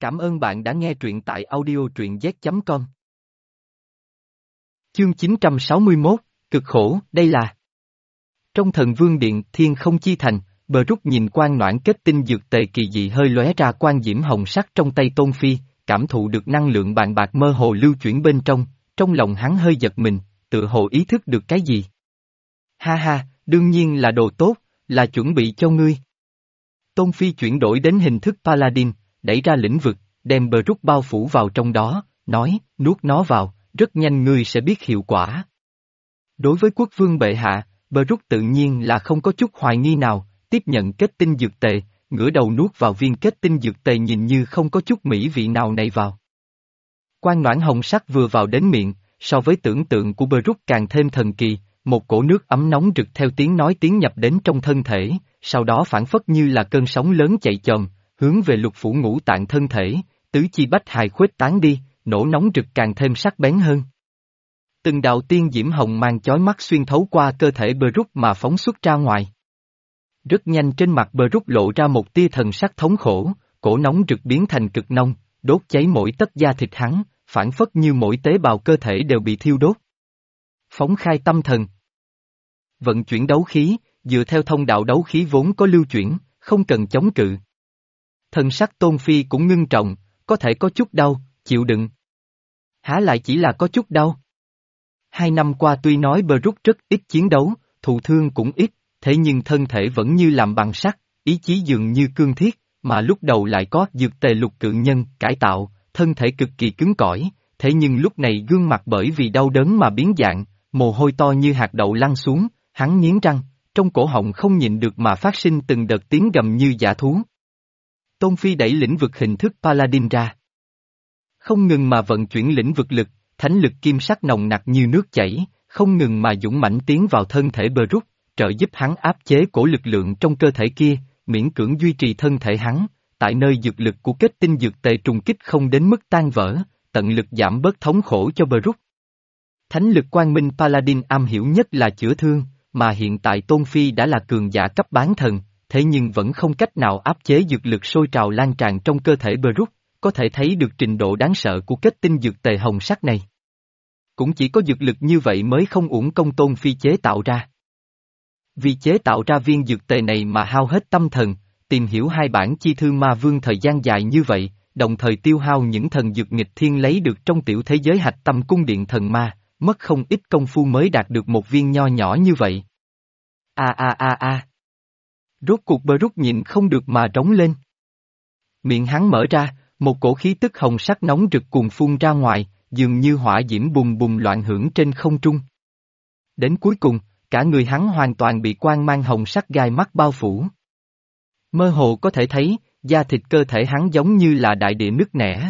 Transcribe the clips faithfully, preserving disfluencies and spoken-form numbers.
Cảm ơn bạn đã nghe truyện tại audio truyện z chấm com. Chương chín trăm sáu mươi mốt, cực khổ, đây là. Trong Thần Vương Điện, Thiên Không Chi Thành, Bờ Rút nhìn quan noãn kết tinh dược tề kỳ dị hơi lóe ra quan diễm hồng sắc trong tay Tôn Phi, cảm thụ được năng lượng bàn bạc mơ hồ lưu chuyển bên trong, trong lòng hắn hơi giật mình, tự hồ ý thức được cái gì. Ha ha, đương nhiên là đồ tốt, là chuẩn bị cho ngươi. Tôn Phi chuyển đổi đến hình thức Paladin, đẩy ra lĩnh vực, đem Bờ Rút bao phủ vào trong đó, nói, nuốt nó vào, rất nhanh ngươi sẽ biết hiệu quả. Đối với quốc vương bệ hạ, Bờ Rút tự nhiên là không có chút hoài nghi nào, tiếp nhận kết tinh dược tề, ngửa đầu nuốt vào viên kết tinh dược tề nhìn như không có chút mỹ vị nào này vào. Quan noãn hồng sắc vừa vào đến miệng, so với tưởng tượng của Bờ Rút càng thêm thần kỳ, một cổ nước ấm nóng rực theo tiếng nói tiến nhập đến trong thân thể, sau đó phản phất như là cơn sóng lớn chạy chồm, hướng về lục phủ ngũ tạng thân thể, tứ chi bách hài khuếch tán đi, nổ nóng rực càng thêm sắc bén hơn. Từng đạo tiên diễm hồng mang chói mắt xuyên thấu qua cơ thể Bờ Rút mà phóng xuất ra ngoài. Rất nhanh trên mặt Bờ Rút lộ ra một tia thần sắc thống khổ, cổ nóng rực biến thành cực nóng, đốt cháy mỗi tấc da thịt hắn, phản phất như mỗi tế bào cơ thể đều bị thiêu đốt. Phóng khai tâm thần. Vận chuyển đấu khí, dựa theo thông đạo đấu khí vốn có lưu chuyển, không cần chống cự. Thần sắc Tôn Phi cũng ngưng trọng, có thể có chút đau, chịu đựng. Há lại chỉ là có chút đau. Hai năm qua tuy nói Bờ Rút rất ít chiến đấu, thụ thương cũng ít, thế nhưng thân thể vẫn như làm bằng sắt, ý chí dường như cương thiết, mà lúc đầu lại có dược tề lục cự nhân cải tạo, thân thể cực kỳ cứng cỏi, thế nhưng lúc này gương mặt bởi vì đau đớn mà biến dạng, mồ hôi to như hạt đậu lăn xuống, hắn nghiến răng, trong cổ họng không nhịn được mà phát sinh từng đợt tiếng gầm như dã thú. Tôn Phi đẩy lĩnh vực hình thức Paladin ra. Không ngừng mà vận chuyển lĩnh vực lực, thánh lực kim sắc nồng nặc như nước chảy, không ngừng mà dũng mãnh tiến vào thân thể Bờ Rút, trợ giúp hắn áp chế cổ lực lượng trong cơ thể kia, miễn cưỡng duy trì thân thể hắn, tại nơi dược lực của kết tinh dược tề trùng kích không đến mức tan vỡ, tận lực giảm bớt thống khổ cho Bờ Rút. Thánh lực quang minh Paladin am hiểu nhất là chữa thương, mà hiện tại Tôn Phi đã là cường giả cấp bán thần, thế nhưng vẫn không cách nào áp chế dược lực sôi trào lan tràn trong cơ thể Bờ Rút, có thể thấy được trình độ đáng sợ của kết tinh dược tề hồng sắc này. Cũng chỉ có dược lực như vậy mới không uổng công Tôn Phi chế tạo ra. Vì chế tạo ra viên dược tề này mà hao hết tâm thần, tìm hiểu hai bản chi thư ma vương thời gian dài như vậy, đồng thời tiêu hao những thần dược nghịch thiên lấy được trong tiểu thế giới hạch tâm cung điện thần ma, mất không ít công phu mới đạt được một viên nho nhỏ như vậy. A a a a. Rốt cuộc Bờ Rút nhịn không được mà trống lên. Miệng hắn mở ra, một cổ khí tức hồng sắc nóng rực cuồn phun ra ngoài, dường như hỏa diễm bùng bùng loạn hưởng trên không trung. Đến cuối cùng, cả người hắn hoàn toàn bị quang mang hồng sắc gai mắt bao phủ. Mơ hồ có thể thấy, da thịt cơ thể hắn giống như là đại địa nứt nẻ.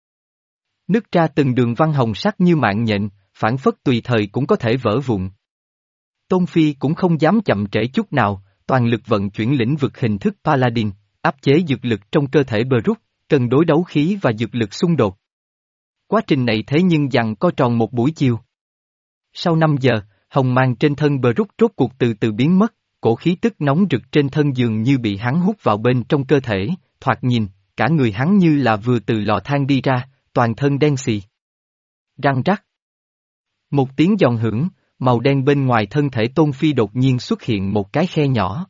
Nứt ra từng đường văn hồng sắc như mạng nhện, phản phất tùy thời cũng có thể vỡ vụn. Tôn Phi cũng không dám chậm trễ chút nào, toàn lực vận chuyển lĩnh vực hình thức Paladin, áp chế dược lực trong cơ thể Bờ Rút, cân đối đấu khí và dược lực xung đột. Quá trình này thế nhưng dằng co tròn một buổi chiều. Sau năm giờ, hồng mang trên thân Bờ Rút rốt cuộc từ từ biến mất, cổ khí tức nóng rực trên thân dường như bị hắn hút vào bên trong cơ thể, thoạt nhìn, cả người hắn như là vừa từ lò than đi ra, toàn thân đen xì. Răng rắc. Một tiếng giòn hưởng, màu đen bên ngoài thân thể Tôn Phi đột nhiên xuất hiện một cái khe nhỏ.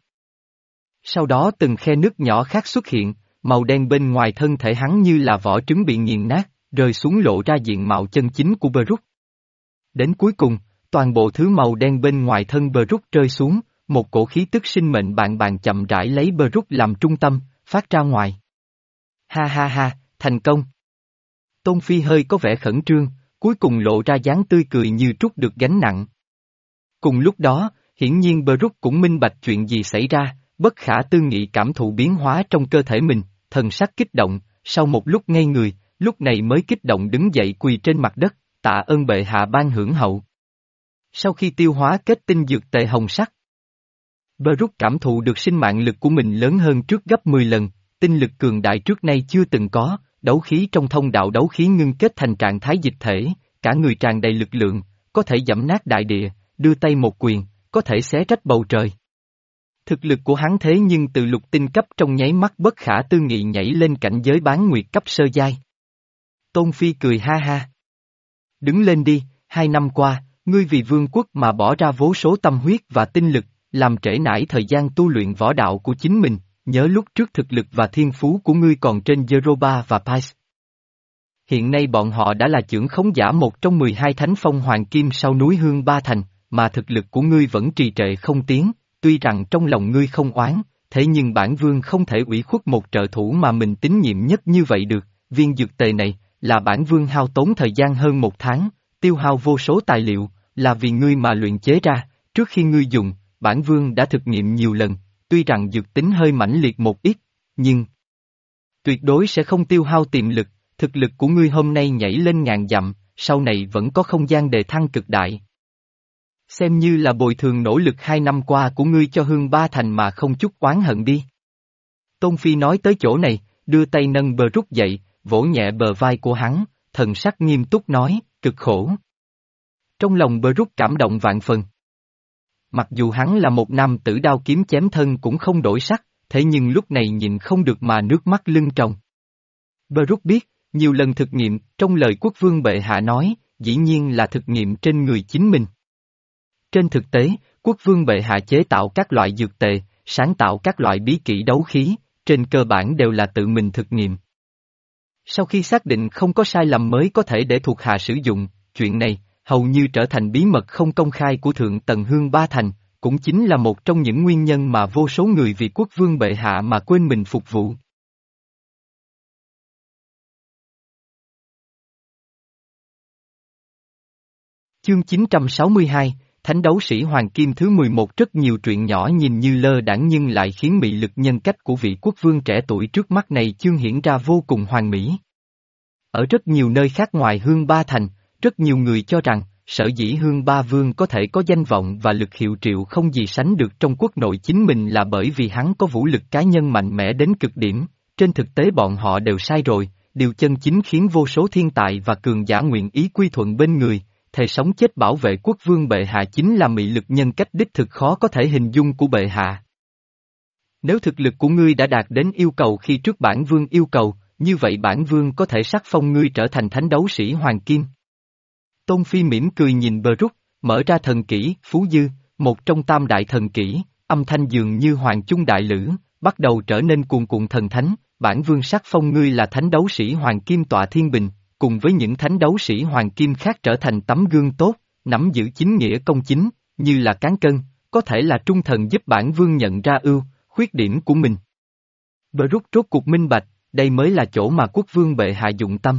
Sau đó từng khe nước nhỏ khác xuất hiện, màu đen bên ngoài thân thể hắn như là vỏ trứng bị nghiền nát, rơi xuống lộ ra diện mạo chân chính của Bờ Rút. Đến cuối cùng, toàn bộ thứ màu đen bên ngoài thân Bờ Rút rơi xuống, một cổ khí tức sinh mệnh bạn bạn chậm rãi lấy Bờ Rút làm trung tâm, phát ra ngoài. Ha ha ha, thành công. Tôn Phi hơi có vẻ khẩn trương, cuối cùng lộ ra dáng tươi cười như trút được gánh nặng. Cùng lúc đó, hiển nhiên Bờ Rút cũng minh bạch chuyện gì xảy ra, bất khả tư nghị cảm thụ biến hóa trong cơ thể mình, thần sắc kích động, sau một lúc ngây người, lúc này mới kích động đứng dậy quỳ trên mặt đất, tạ ơn bệ hạ ban hưởng hậu. Sau khi tiêu hóa kết tinh dược tề hồng sắc, Bờ Rút cảm thụ được sinh mạng lực của mình lớn hơn trước gấp mười lần, tinh lực cường đại trước nay chưa từng có, đấu khí trong thông đạo đấu khí ngưng kết thành trạng thái dịch thể, cả người tràn đầy lực lượng, có thể giẫm nát đại địa, đưa tay một quyền, có thể xé rách bầu trời. Thực lực của hắn thế nhưng từ lục tinh cấp trong nháy mắt bất khả tư nghị nhảy lên cảnh giới bán nguyệt cấp sơ giai. Tôn Phi cười ha ha. Đứng lên đi, hai năm qua, ngươi vì vương quốc mà bỏ ra vô số tâm huyết và tinh lực, làm trễ nải thời gian tu luyện võ đạo của chính mình, nhớ lúc trước thực lực và thiên phú của ngươi còn trên Europa và Pais. Hiện nay bọn họ đã là chưởng khống giả một trong mười hai thánh phong hoàng kim sau núi Hương Ba Thành, mà thực lực của ngươi vẫn trì trệ không tiến, tuy rằng trong lòng ngươi không oán, thế nhưng bản vương không thể ủy khuất một trợ thủ mà mình tín nhiệm nhất như vậy được, viên dược tề này, là bản vương hao tốn thời gian hơn một tháng, tiêu hao vô số tài liệu, là vì ngươi mà luyện chế ra, trước khi ngươi dùng, bản vương đã thực nghiệm nhiều lần, tuy rằng dược tính hơi mãnh liệt một ít, nhưng tuyệt đối sẽ không tiêu hao tiềm lực, thực lực của ngươi hôm nay nhảy lên ngàn dặm, sau này vẫn có không gian đề thăng cực đại. Xem như là bồi thường nỗ lực hai năm qua của ngươi cho Hương Ba Thành mà không chút oán hận đi. Tôn Phi nói tới chỗ này, đưa tay nâng bờ rút dậy, vỗ nhẹ bờ vai của hắn, thần sắc nghiêm túc nói, cực khổ. Trong lòng bờ rút cảm động vạn phần. Mặc dù hắn là một nam tử đao kiếm chém thân cũng không đổi sắc, thế nhưng lúc này nhìn không được mà nước mắt lưng tròng. Bờ rút biết, nhiều lần thực nghiệm, trong lời quốc vương bệ hạ nói, dĩ nhiên là thực nghiệm trên người chính mình. Trên thực tế, quốc vương bệ hạ chế tạo các loại dược tề, sáng tạo các loại bí kỹ đấu khí, trên cơ bản đều là tự mình thực nghiệm. Sau khi xác định không có sai lầm mới có thể để thuộc hạ sử dụng, chuyện này, hầu như trở thành bí mật không công khai của Thượng Tầng Hương Ba Thành, cũng chính là một trong những nguyên nhân mà vô số người vì quốc vương bệ hạ mà quên mình phục vụ. Chương chín trăm sáu mươi hai, Thánh đấu sĩ Hoàng Kim thứ mười một. Rất nhiều chuyện nhỏ nhìn như lơ đãng nhưng lại khiến mị lực nhân cách của vị quốc vương trẻ tuổi trước mắt này chương hiển ra vô cùng hoàn mỹ. Ở rất nhiều nơi khác ngoài Hương Ba Thành, rất nhiều người cho rằng, sở dĩ Hương Ba Vương có thể có danh vọng và lực hiệu triệu không gì sánh được trong quốc nội chính mình là bởi vì hắn có vũ lực cá nhân mạnh mẽ đến cực điểm, trên thực tế bọn họ đều sai rồi, điều chân chính khiến vô số thiên tài và cường giả nguyện ý quy thuận bên người, thề sống chết bảo vệ quốc vương bệ hạ chính là mị lực nhân cách đích thực khó có thể hình dung của bệ hạ. Nếu thực lực của ngươi đã đạt đến yêu cầu khi trước bản vương yêu cầu, như vậy bản vương có thể sắc phong ngươi trở thành thánh đấu sĩ Hoàng Kim. Tôn Phi mỉm cười nhìn bờ rút, mở ra thần kỹ, Phú Dư, một trong tam đại thần kỹ, âm thanh dường như hoàng chung đại lữ, bắt đầu trở nên cuồn cuộn thần thánh, bản vương sắc phong ngươi là thánh đấu sĩ Hoàng Kim tọa thiên bình, cùng với những thánh đấu sĩ Hoàng Kim khác trở thành tấm gương tốt, nắm giữ chính nghĩa công chính, như là cán cân, có thể là trung thần giúp bản vương nhận ra ưu, khuyết điểm của mình. Bờ rút rốt cuộc minh bạch, đây mới là chỗ mà quốc vương bệ hạ dụng tâm.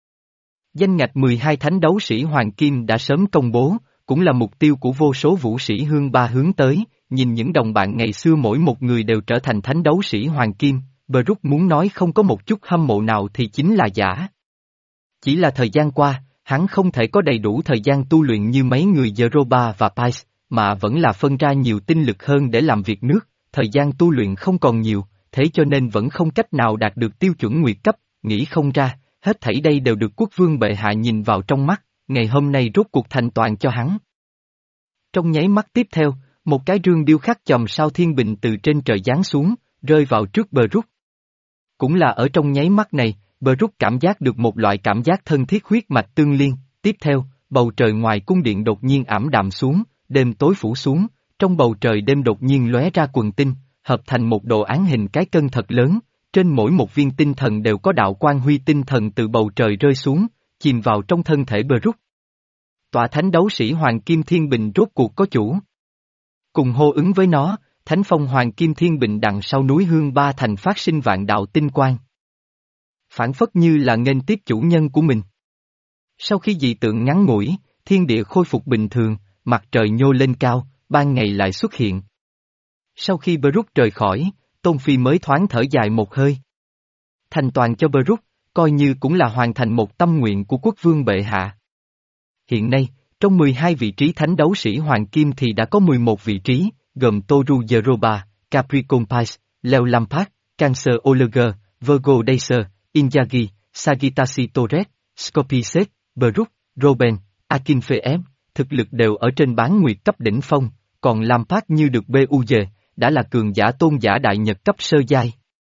Danh ngạch mười hai thánh đấu sĩ Hoàng Kim đã sớm công bố, cũng là mục tiêu của vô số vũ sĩ Hương Ba hướng tới, nhìn những đồng bạn ngày xưa mỗi một người đều trở thành thánh đấu sĩ Hoàng Kim, bờ rút muốn nói không có một chút hâm mộ nào thì chính là giả. Chỉ là thời gian qua, hắn không thể có đầy đủ thời gian tu luyện như mấy người Europa và Pais, mà vẫn là phân ra nhiều tinh lực hơn để làm việc nước, thời gian tu luyện không còn nhiều, thế cho nên vẫn không cách nào đạt được tiêu chuẩn nguyệt cấp, nghĩ không ra, hết thảy đây đều được quốc vương bệ hạ nhìn vào trong mắt, ngày hôm nay rốt cuộc thành toàn cho hắn. Trong nháy mắt tiếp theo, một cái rương điêu khắc chòm sao thiên bình từ trên trời giáng xuống, rơi vào trước bờ rút. Cũng là ở trong nháy mắt này, bờ rút cảm giác được một loại cảm giác thân thiết huyết mạch tương liên, tiếp theo, bầu trời ngoài cung điện đột nhiên ảm đạm xuống, đêm tối phủ xuống, trong bầu trời đêm đột nhiên lóe ra quần tinh, hợp thành một đồ án hình cái cân thật lớn, trên mỗi một viên tinh thần đều có đạo quang huy tinh thần từ bầu trời rơi xuống, chìm vào trong thân thể bờ rút. Tọa thánh đấu sĩ Hoàng Kim Thiên Bình rốt cuộc có chủ. Cùng hô ứng với nó, thánh phong Hoàng Kim Thiên Bình đằng sau núi Hương Ba Thành phát sinh vạn đạo tinh quang. Phản phất như là nghênh tiếp chủ nhân của mình. Sau khi dị tượng ngắn ngủi, thiên địa khôi phục bình thường, mặt trời nhô lên cao, ban ngày lại xuất hiện. Sau khi bờ rút rời khỏi, Tôn Phi mới thoáng thở dài một hơi. Thành toàn cho bờ rút, coi như cũng là hoàn thành một tâm nguyện của quốc vương bệ hạ. Hiện nay, trong mười hai vị trí thánh đấu sĩ Hoàng Kim thì đã có mười một vị trí, gồm Toru Yeroba, Capricorn Pais, Leo Lampard, Cancer Oliger, Virgo Dacer, Inzaghi, Sagittasi Torres, Scorpiset, Brook, Robben, Akinfeev, thực lực đều ở trên bán nguyệt cấp đỉnh phong, còn Lampard như được bê u giê, đã là cường giả tôn giả đại nhật cấp sơ giai.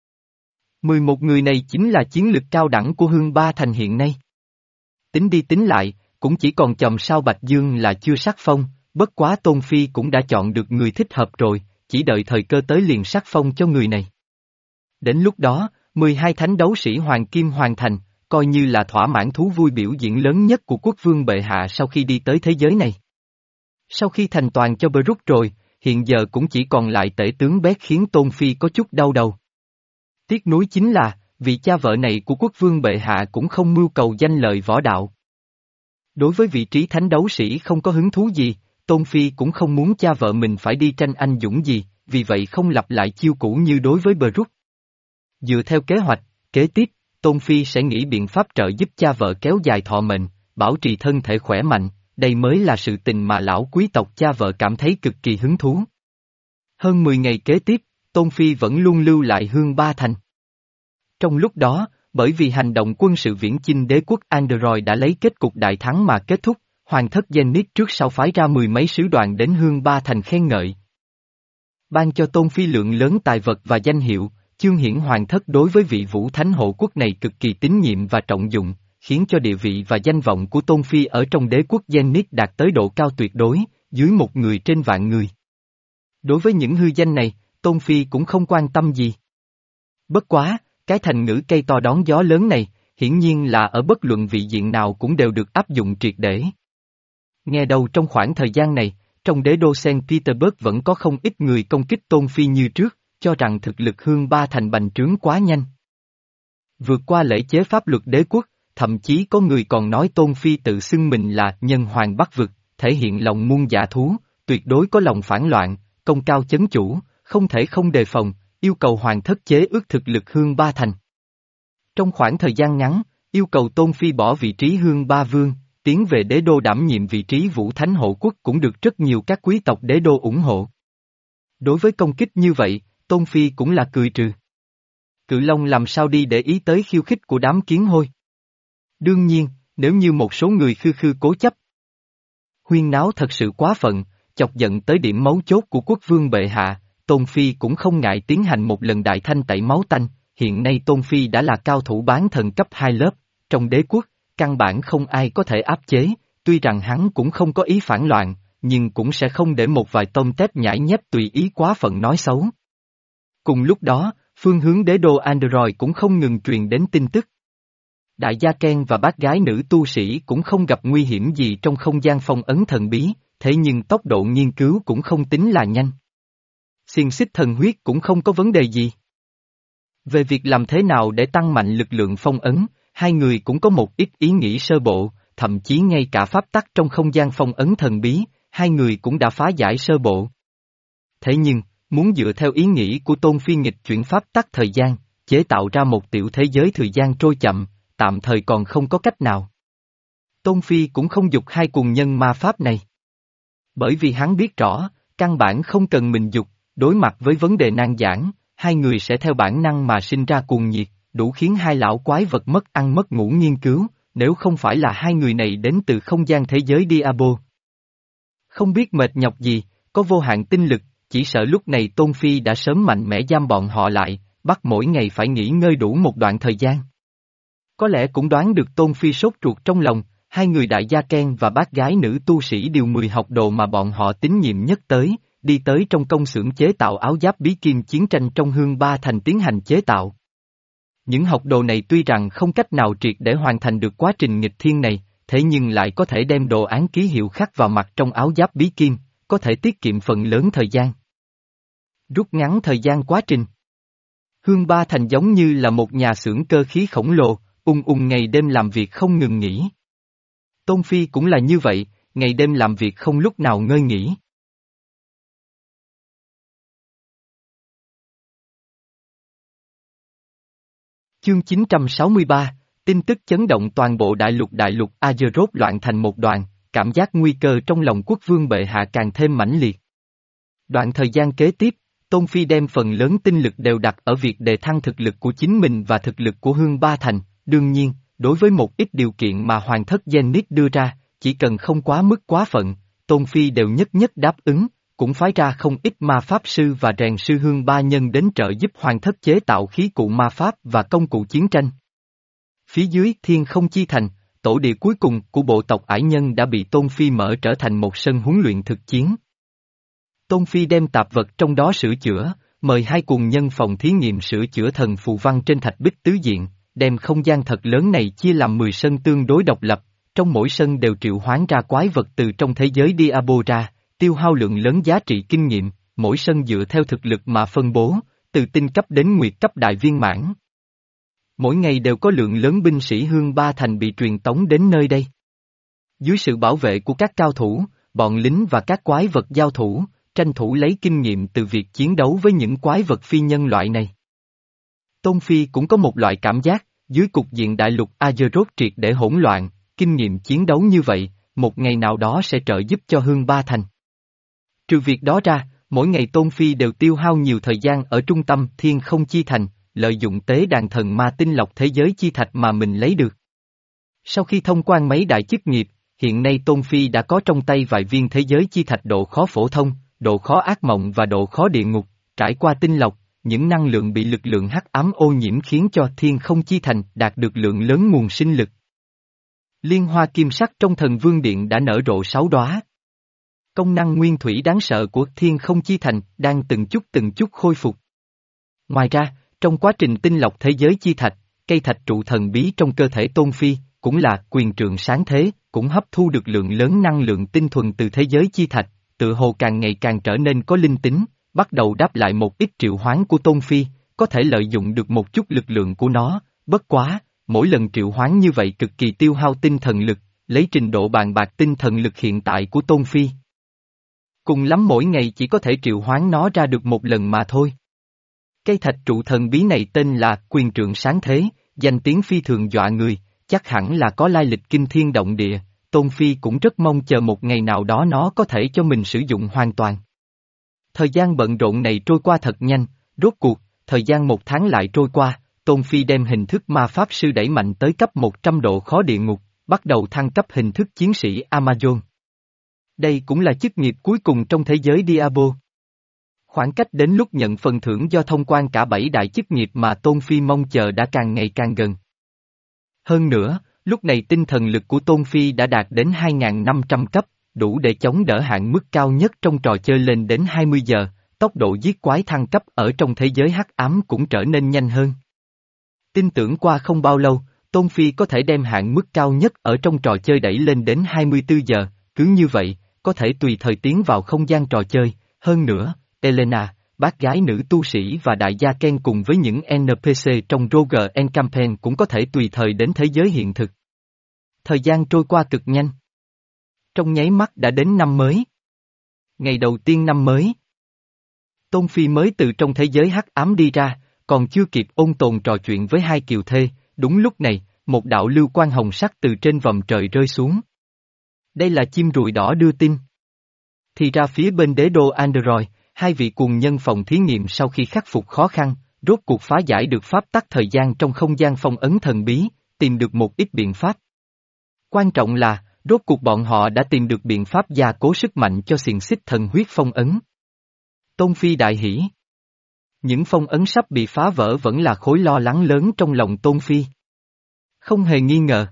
mười một người này chính là chiến lực cao đẳng của Hương Ba Thành hiện nay. Tính đi tính lại, cũng chỉ còn chòm sao Bạch Dương là chưa sắc phong, bất quá Tôn Phi cũng đã chọn được người thích hợp rồi, chỉ đợi thời cơ tới liền sắc phong cho người này. Đến lúc đó, mười hai thánh đấu sĩ Hoàng Kim hoàn thành, coi như là thỏa mãn thú vui biểu diễn lớn nhất của quốc vương bệ hạ sau khi đi tới thế giới này. Sau khi thành toàn cho Brut rồi, hiện giờ cũng chỉ còn lại tể tướng Bét khiến Tôn Phi có chút đau đầu. Tiếc nuối chính là, vị cha vợ này của quốc vương bệ hạ cũng không mưu cầu danh lợi võ đạo. Đối với vị trí thánh đấu sĩ không có hứng thú gì, Tôn Phi cũng không muốn cha vợ mình phải đi tranh anh dũng gì, vì vậy không lặp lại chiêu cũ như đối với Brut. Dựa theo kế hoạch, kế tiếp, Tôn Phi sẽ nghĩ biện pháp trợ giúp cha vợ kéo dài thọ mệnh, bảo trì thân thể khỏe mạnh, đây mới là sự tình mà lão quý tộc cha vợ cảm thấy cực kỳ hứng thú. Hơn mười ngày kế tiếp, Tôn Phi vẫn luôn lưu lại Hương Ba Thành. Trong lúc đó, bởi vì hành động quân sự viễn chinh đế quốc Android đã lấy kết cục đại thắng mà kết thúc, Hoàng thất Zenith trước sau phái ra mười mấy sứ đoàn đến Hương Ba Thành khen ngợi. Ban cho Tôn Phi lượng lớn tài vật và danh hiệu, chương hiển Hoàng thất đối với vị vũ thánh hộ quốc này cực kỳ tín nhiệm và trọng dụng, khiến cho địa vị và danh vọng của Tôn Phi ở trong đế quốc Zenith đạt tới độ cao tuyệt đối, dưới một người trên vạn người. Đối với những hư danh này, Tôn Phi cũng không quan tâm gì. Bất quá, cái thành ngữ cây to đón gió lớn này, hiển nhiên là ở bất luận vị diện nào cũng đều được áp dụng triệt để. Nghe đầu trong khoảng thời gian này, trong đế đô Saint Petersburg vẫn có không ít người công kích Tôn Phi như trước, cho rằng thực lực Hương Ba Thành bành trướng quá nhanh. Vượt qua lễ chế pháp luật đế quốc, thậm chí có người còn nói Tôn Phi tự xưng mình là nhân hoàng Bắc vực, thể hiện lòng muôn dạ thú, tuyệt đối có lòng phản loạn, công cao chấn chủ, không thể không đề phòng, yêu cầu hoàng thất chế ước thực lực Hương Ba Thành. Trong khoảng thời gian ngắn, yêu cầu Tôn Phi bỏ vị trí Hương Ba Vương, tiến về đế đô đảm nhiệm vị trí Vũ Thánh Hộ Quốc cũng được rất nhiều các quý tộc đế đô ủng hộ. Đối với công kích như vậy, Tôn Phi cũng là cười trừ. Cự Long làm sao đi để ý tới khiêu khích của đám kiến hôi. Đương nhiên, nếu như một số người khư khư cố chấp, huyên náo thật sự quá phận, chọc giận tới điểm mấu chốt của quốc vương bệ hạ, Tôn Phi cũng không ngại tiến hành một lần đại thanh tẩy máu tanh. Hiện nay Tôn Phi đã là cao thủ bán thần cấp hai lớp, trong đế quốc, căn bản không ai có thể áp chế, tuy rằng hắn cũng không có ý phản loạn, nhưng cũng sẽ không để một vài tôm tép nhãi nhép tùy ý quá phận nói xấu. Cùng lúc đó, phương hướng đế đô Android cũng không ngừng truyền đến tin tức. Đại gia Ken và bác gái nữ tu sĩ cũng không gặp nguy hiểm gì trong không gian phong ấn thần bí, thế nhưng tốc độ nghiên cứu cũng không tính là nhanh. Xiên xích thần huyết cũng không có vấn đề gì. Về việc làm thế nào để tăng mạnh lực lượng phong ấn, hai người cũng có một ít ý nghĩ sơ bộ, thậm chí ngay cả pháp tắc trong không gian phong ấn thần bí, hai người cũng đã phá giải sơ bộ. Thế nhưng, muốn dựa theo ý nghĩ của Tôn Phi nghịch chuyển pháp tắc thời gian, chế tạo ra một tiểu thế giới thời gian trôi chậm, tạm thời còn không có cách nào. Tôn Phi cũng không dục hai cuồng nhân ma pháp này. Bởi vì hắn biết rõ, căn bản không cần mình dục, đối mặt với vấn đề nan giải, hai người sẽ theo bản năng mà sinh ra cuồng nhiệt, đủ khiến hai lão quái vật mất ăn mất ngủ nghiên cứu, nếu không phải là hai người này đến từ không gian thế giới Diablo. Không biết mệt nhọc gì, có vô hạn tinh lực, chỉ sợ lúc này Tôn Phi đã sớm mạnh mẽ giam bọn họ lại, bắt mỗi ngày phải nghỉ ngơi đủ một đoạn thời gian. Có lẽ cũng đoán được Tôn Phi sốt ruột trong lòng, hai người đại gia Ken và bác gái nữ tu sĩ điều mười học đồ mà bọn họ tín nhiệm nhất tới, đi tới trong công xưởng chế tạo áo giáp bí kim chiến tranh trong Hương Ba Thành tiến hành chế tạo. Những học đồ này tuy rằng không cách nào triệt để hoàn thành được quá trình nghịch thiên này, thế nhưng lại có thể đem đồ án ký hiệu khắc vào mặt trong áo giáp bí kim, có thể tiết kiệm phần lớn thời gian. Rút ngắn thời gian quá trình. Hương Ba Thành giống như là một nhà xưởng cơ khí khổng lồ, ung ung ngày đêm làm việc không ngừng nghỉ. Tôn Phi cũng là như vậy, ngày đêm làm việc không lúc nào ngơi nghỉ. Chương chín trăm sáu mươi ba, tin tức chấn động toàn bộ đại lục đại lục Azeroth loạn thành một đoàn, cảm giác nguy cơ trong lòng quốc vương bệ hạ càng thêm mãnh liệt. Đoạn thời gian kế tiếp, Tôn Phi đem phần lớn tinh lực đều đặt ở việc đề thăng thực lực của chính mình và thực lực của Hương Ba Thành, đương nhiên, đối với một ít điều kiện mà Hoàng thất Zenith đưa ra, chỉ cần không quá mức quá phận, Tôn Phi đều nhất nhất đáp ứng, cũng phái ra không ít ma pháp sư và rèn sư hương ba nhân đến trợ giúp hoàng thất chế tạo khí cụ ma pháp và công cụ chiến tranh. Phía dưới Thiên Không Chi Thành, tổ địa cuối cùng của bộ tộc Ải Nhân đã bị Tôn Phi mở trở thành một sân huấn luyện thực chiến. Tôn Phi đem tạp vật trong đó sửa chữa, mời hai cuồng nhân phòng thí nghiệm sửa chữa thần phù văn trên thạch bích tứ diện, đem không gian thật lớn này chia làm mười sân tương đối độc lập, trong mỗi sân đều triệu hoán ra quái vật từ trong thế giới Diablo ra, tiêu hao lượng lớn giá trị kinh nghiệm, mỗi sân dựa theo thực lực mà phân bố, từ tinh cấp đến nguyệt cấp đại viên mãn. Mỗi ngày đều có lượng lớn binh sĩ hương ba thành bị truyền tống đến nơi đây. Dưới sự bảo vệ của các cao thủ, bọn lính và các quái vật giao thủ, tranh thủ lấy kinh nghiệm từ việc chiến đấu với những quái vật phi nhân loại này. Tôn Phi cũng có một loại cảm giác, dưới cục diện đại lục Azeroth triệt để hỗn loạn, kinh nghiệm chiến đấu như vậy, một ngày nào đó sẽ trợ giúp cho hương ba thành. Trừ việc đó ra, mỗi ngày Tôn Phi đều tiêu hao nhiều thời gian ở trung tâm Thiên Không Chi Thành, lợi dụng tế đàn thần ma tinh lọc thế giới chi thạch mà mình lấy được. Sau khi thông quan mấy đại chức nghiệp, hiện nay Tôn Phi đã có trong tay vài viên thế giới chi thạch độ khó phổ thông, độ khó ác mộng và độ khó địa ngục, trải qua tinh lọc, những năng lượng bị lực lượng hắc ám ô nhiễm khiến cho Thiên Không Chi Thành đạt được lượng lớn nguồn sinh lực. Liên hoa kim sắc trong thần vương điện đã nở rộ sáu đóa. Công năng nguyên thủy đáng sợ của Thiên Không Chi Thành đang từng chút từng chút khôi phục. Ngoài ra, trong quá trình tinh lọc thế giới chi thạch, cây thạch trụ thần bí trong cơ thể Tôn Phi, cũng là quyền trượng sáng thế, cũng hấp thu được lượng lớn năng lượng tinh thuần từ thế giới chi thạch, tự hồ càng ngày càng trở nên có linh tính, bắt đầu đáp lại một ít triệu hoán của Tôn Phi, có thể lợi dụng được một chút lực lượng của nó, bất quá, mỗi lần triệu hoán như vậy cực kỳ tiêu hao tinh thần lực, lấy trình độ bàn bạc tinh thần lực hiện tại của Tôn Phi. Cùng lắm mỗi ngày chỉ có thể triệu hoán nó ra được một lần mà thôi. Cây thạch trụ thần bí này tên là quyền trượng sáng thế, danh tiếng phi thường dọa người, chắc hẳn là có lai lịch kinh thiên động địa, Tôn Phi cũng rất mong chờ một ngày nào đó nó có thể cho mình sử dụng hoàn toàn. Thời gian bận rộn này trôi qua thật nhanh, rốt cuộc, thời gian một tháng lại trôi qua, Tôn Phi đem hình thức ma pháp sư đẩy mạnh tới cấp một trăm độ khó địa ngục, bắt đầu thăng cấp hình thức chiến sĩ Amazon. Đây cũng là chức nghiệp cuối cùng trong thế giới Diablo. Khoảng cách đến lúc nhận phần thưởng do thông quan cả bảy đại chức nghiệp mà Tôn Phi mong chờ đã càng ngày càng gần. Hơn nữa, lúc này tinh thần lực của Tôn Phi đã đạt đến hai nghìn năm trăm cấp, đủ để chống đỡ hạn mức cao nhất trong trò chơi lên đến hai mươi giờ, tốc độ giết quái thăng cấp ở trong thế giới hắc ám cũng trở nên nhanh hơn. Tin tưởng qua không bao lâu, Tôn Phi có thể đem hạn mức cao nhất ở trong trò chơi đẩy lên đến hai mươi tư giờ, cứ như vậy, có thể tùy thời tiến vào không gian trò chơi, hơn nữa, Elena, bác gái nữ tu sĩ và đại gia Ken cùng với những en pê xê trong Rogue and Campaign cũng có thể tùy thời đến thế giới hiện thực. Thời gian trôi qua cực nhanh. Trong nháy mắt đã đến năm mới. Ngày đầu tiên năm mới. Tôn Phi mới từ trong thế giới hắc ám đi ra, còn chưa kịp ôn tồn trò chuyện với hai kiều thê, đúng lúc này, một đạo lưu quang hồng sắc từ trên vòm trời rơi xuống. Đây là chim ruồi đỏ đưa tin. Thì ra phía bên đế đô Android, hai vị cuồng nhân phòng thí nghiệm sau khi khắc phục khó khăn, rốt cuộc phá giải được pháp tắc thời gian trong không gian phong ấn thần bí, tìm được một ít biện pháp. Quan trọng là, rốt cuộc bọn họ đã tìm được biện pháp gia cố sức mạnh cho xiềng xích thần huyết phong ấn. Tôn Phi đại hỉ. Những phong ấn sắp bị phá vỡ vẫn là khối lo lắng lớn trong lòng Tôn Phi. Không hề nghi ngờ.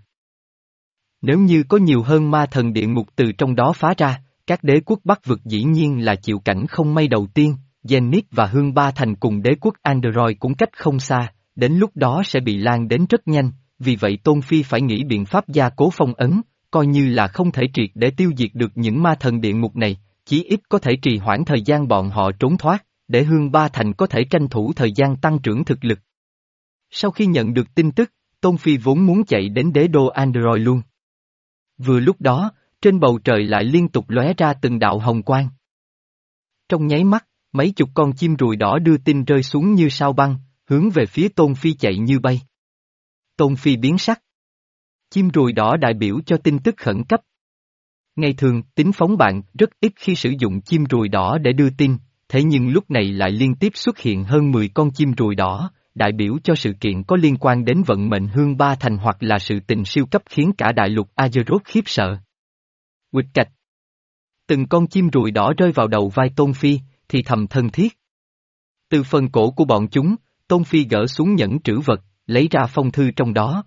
Nếu như có nhiều hơn ma thần địa ngục từ trong đó phá ra, các đế quốc Bắc vực dĩ nhiên là chịu cảnh không may đầu tiên, Zenith và Hương Ba Thành cùng đế quốc Android cũng cách không xa, đến lúc đó sẽ bị lan đến rất nhanh, vì vậy Tôn Phi phải nghĩ biện pháp gia cố phong ấn, coi như là không thể triệt để tiêu diệt được những ma thần địa ngục này, chí ít có thể trì hoãn thời gian bọn họ trốn thoát, để Hương Ba Thành có thể tranh thủ thời gian tăng trưởng thực lực. Sau khi nhận được tin tức, Tôn Phi vốn muốn chạy đến đế đô Android luôn. Vừa lúc đó, trên bầu trời lại liên tục lóe ra từng đạo hồng quang. Trong nháy mắt, mấy chục con chim ruồi đỏ đưa tin rơi xuống như sao băng, hướng về phía Tôn Phi chạy như bay. Tôn Phi biến sắc. Chim ruồi đỏ đại biểu cho tin tức khẩn cấp. Ngày thường, tính phóng bạn rất ít khi sử dụng chim ruồi đỏ để đưa tin, thế nhưng lúc này lại liên tiếp xuất hiện hơn mười con chim ruồi đỏ, đại biểu cho sự kiện có liên quan đến vận mệnh Hương Ba Thành hoặc là sự tình siêu cấp khiến cả đại lục Azeroth khiếp sợ. Quịch cạch. Từng con chim ruồi đỏ rơi vào đầu vai Tôn Phi, thì thầm thân thiết. Từ phần cổ của bọn chúng, Tôn Phi gỡ xuống nhẫn trữ vật, lấy ra phong thư trong đó.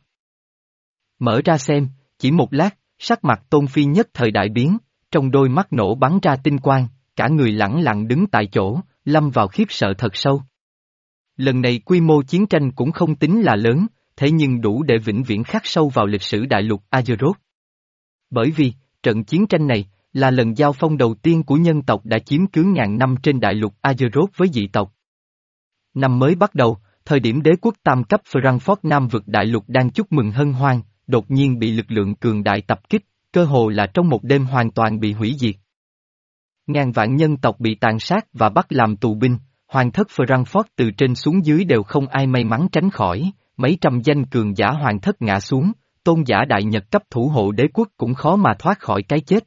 Mở ra xem, chỉ một lát, sắc mặt Tôn Phi nhất thời đại biến, trong đôi mắt nổ bắn ra tinh quang, cả người lẳng lặng đứng tại chỗ, lâm vào khiếp sợ thật sâu. Lần này quy mô chiến tranh cũng không tính là lớn, thế nhưng đủ để vĩnh viễn khắc sâu vào lịch sử đại lục Azeroth. Bởi vì, trận chiến tranh này, là lần giao phong đầu tiên của nhân tộc đã chiếm cứ ngàn năm trên đại lục Azeroth với dị tộc. Năm mới bắt đầu, thời điểm đế quốc tam cấp Frankfurt Nam vực đại lục đang chúc mừng hân hoan, đột nhiên bị lực lượng cường đại tập kích, cơ hồ là trong một đêm hoàn toàn bị hủy diệt. Ngàn vạn nhân tộc bị tàn sát và bắt làm tù binh, hoàng thất Frankfurt từ trên xuống dưới đều không ai may mắn tránh khỏi, mấy trăm danh cường giả hoàng thất ngã xuống, tôn giả đại nhật cấp thủ hộ đế quốc cũng khó mà thoát khỏi cái chết.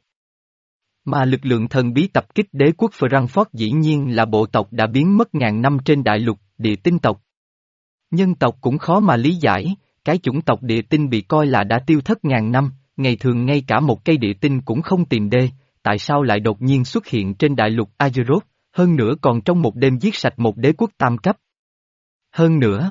Mà lực lượng thần bí tập kích đế quốc Frankfurt dĩ nhiên là bộ tộc đã biến mất ngàn năm trên đại lục, địa tinh tộc. Nhân tộc cũng khó mà lý giải, cái chủng tộc địa tinh bị coi là đã tiêu thất ngàn năm, ngày thường ngay cả một cây địa tinh cũng không tìm đê, tại sao lại đột nhiên xuất hiện trên đại lục Azeroth, hơn nữa còn trong một đêm giết sạch một đế quốc tam cấp. Hơn nữa,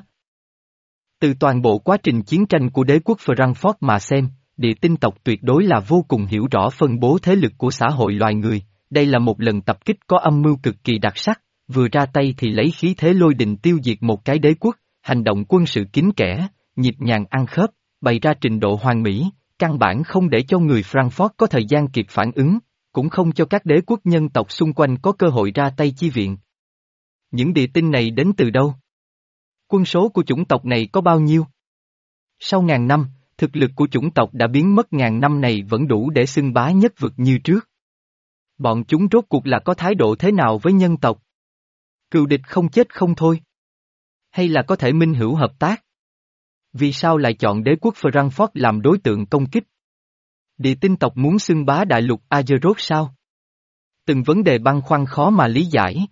từ toàn bộ quá trình chiến tranh của đế quốc Frankfurt mà xem, địa tinh tộc tuyệt đối là vô cùng hiểu rõ phân bố thế lực của xã hội loài người, đây là một lần tập kích có âm mưu cực kỳ đặc sắc, vừa ra tay thì lấy khí thế lôi đình tiêu diệt một cái đế quốc, hành động quân sự kín kẽ, nhịp nhàng ăn khớp, bày ra trình độ hoàn mỹ, căn bản không để cho người Frankfurt có thời gian kịp phản ứng, cũng không cho các đế quốc nhân tộc xung quanh có cơ hội ra tay chi viện. Những địa tinh này đến từ đâu? Quân số của chủng tộc này có bao nhiêu? Sau ngàn năm, thực lực của chủng tộc đã biến mất ngàn năm này vẫn đủ để xưng bá nhất vực như trước. Bọn chúng rốt cuộc là có thái độ thế nào với nhân tộc? Cừu địch không chết không thôi? Hay là có thể minh hữu hợp tác? Vì sao lại chọn đế quốc Frankfurt làm đối tượng công kích? Địa tinh tộc muốn xưng bá đại lục Azeroth sao? Từng vấn đề băn khoăn khó mà lý giải.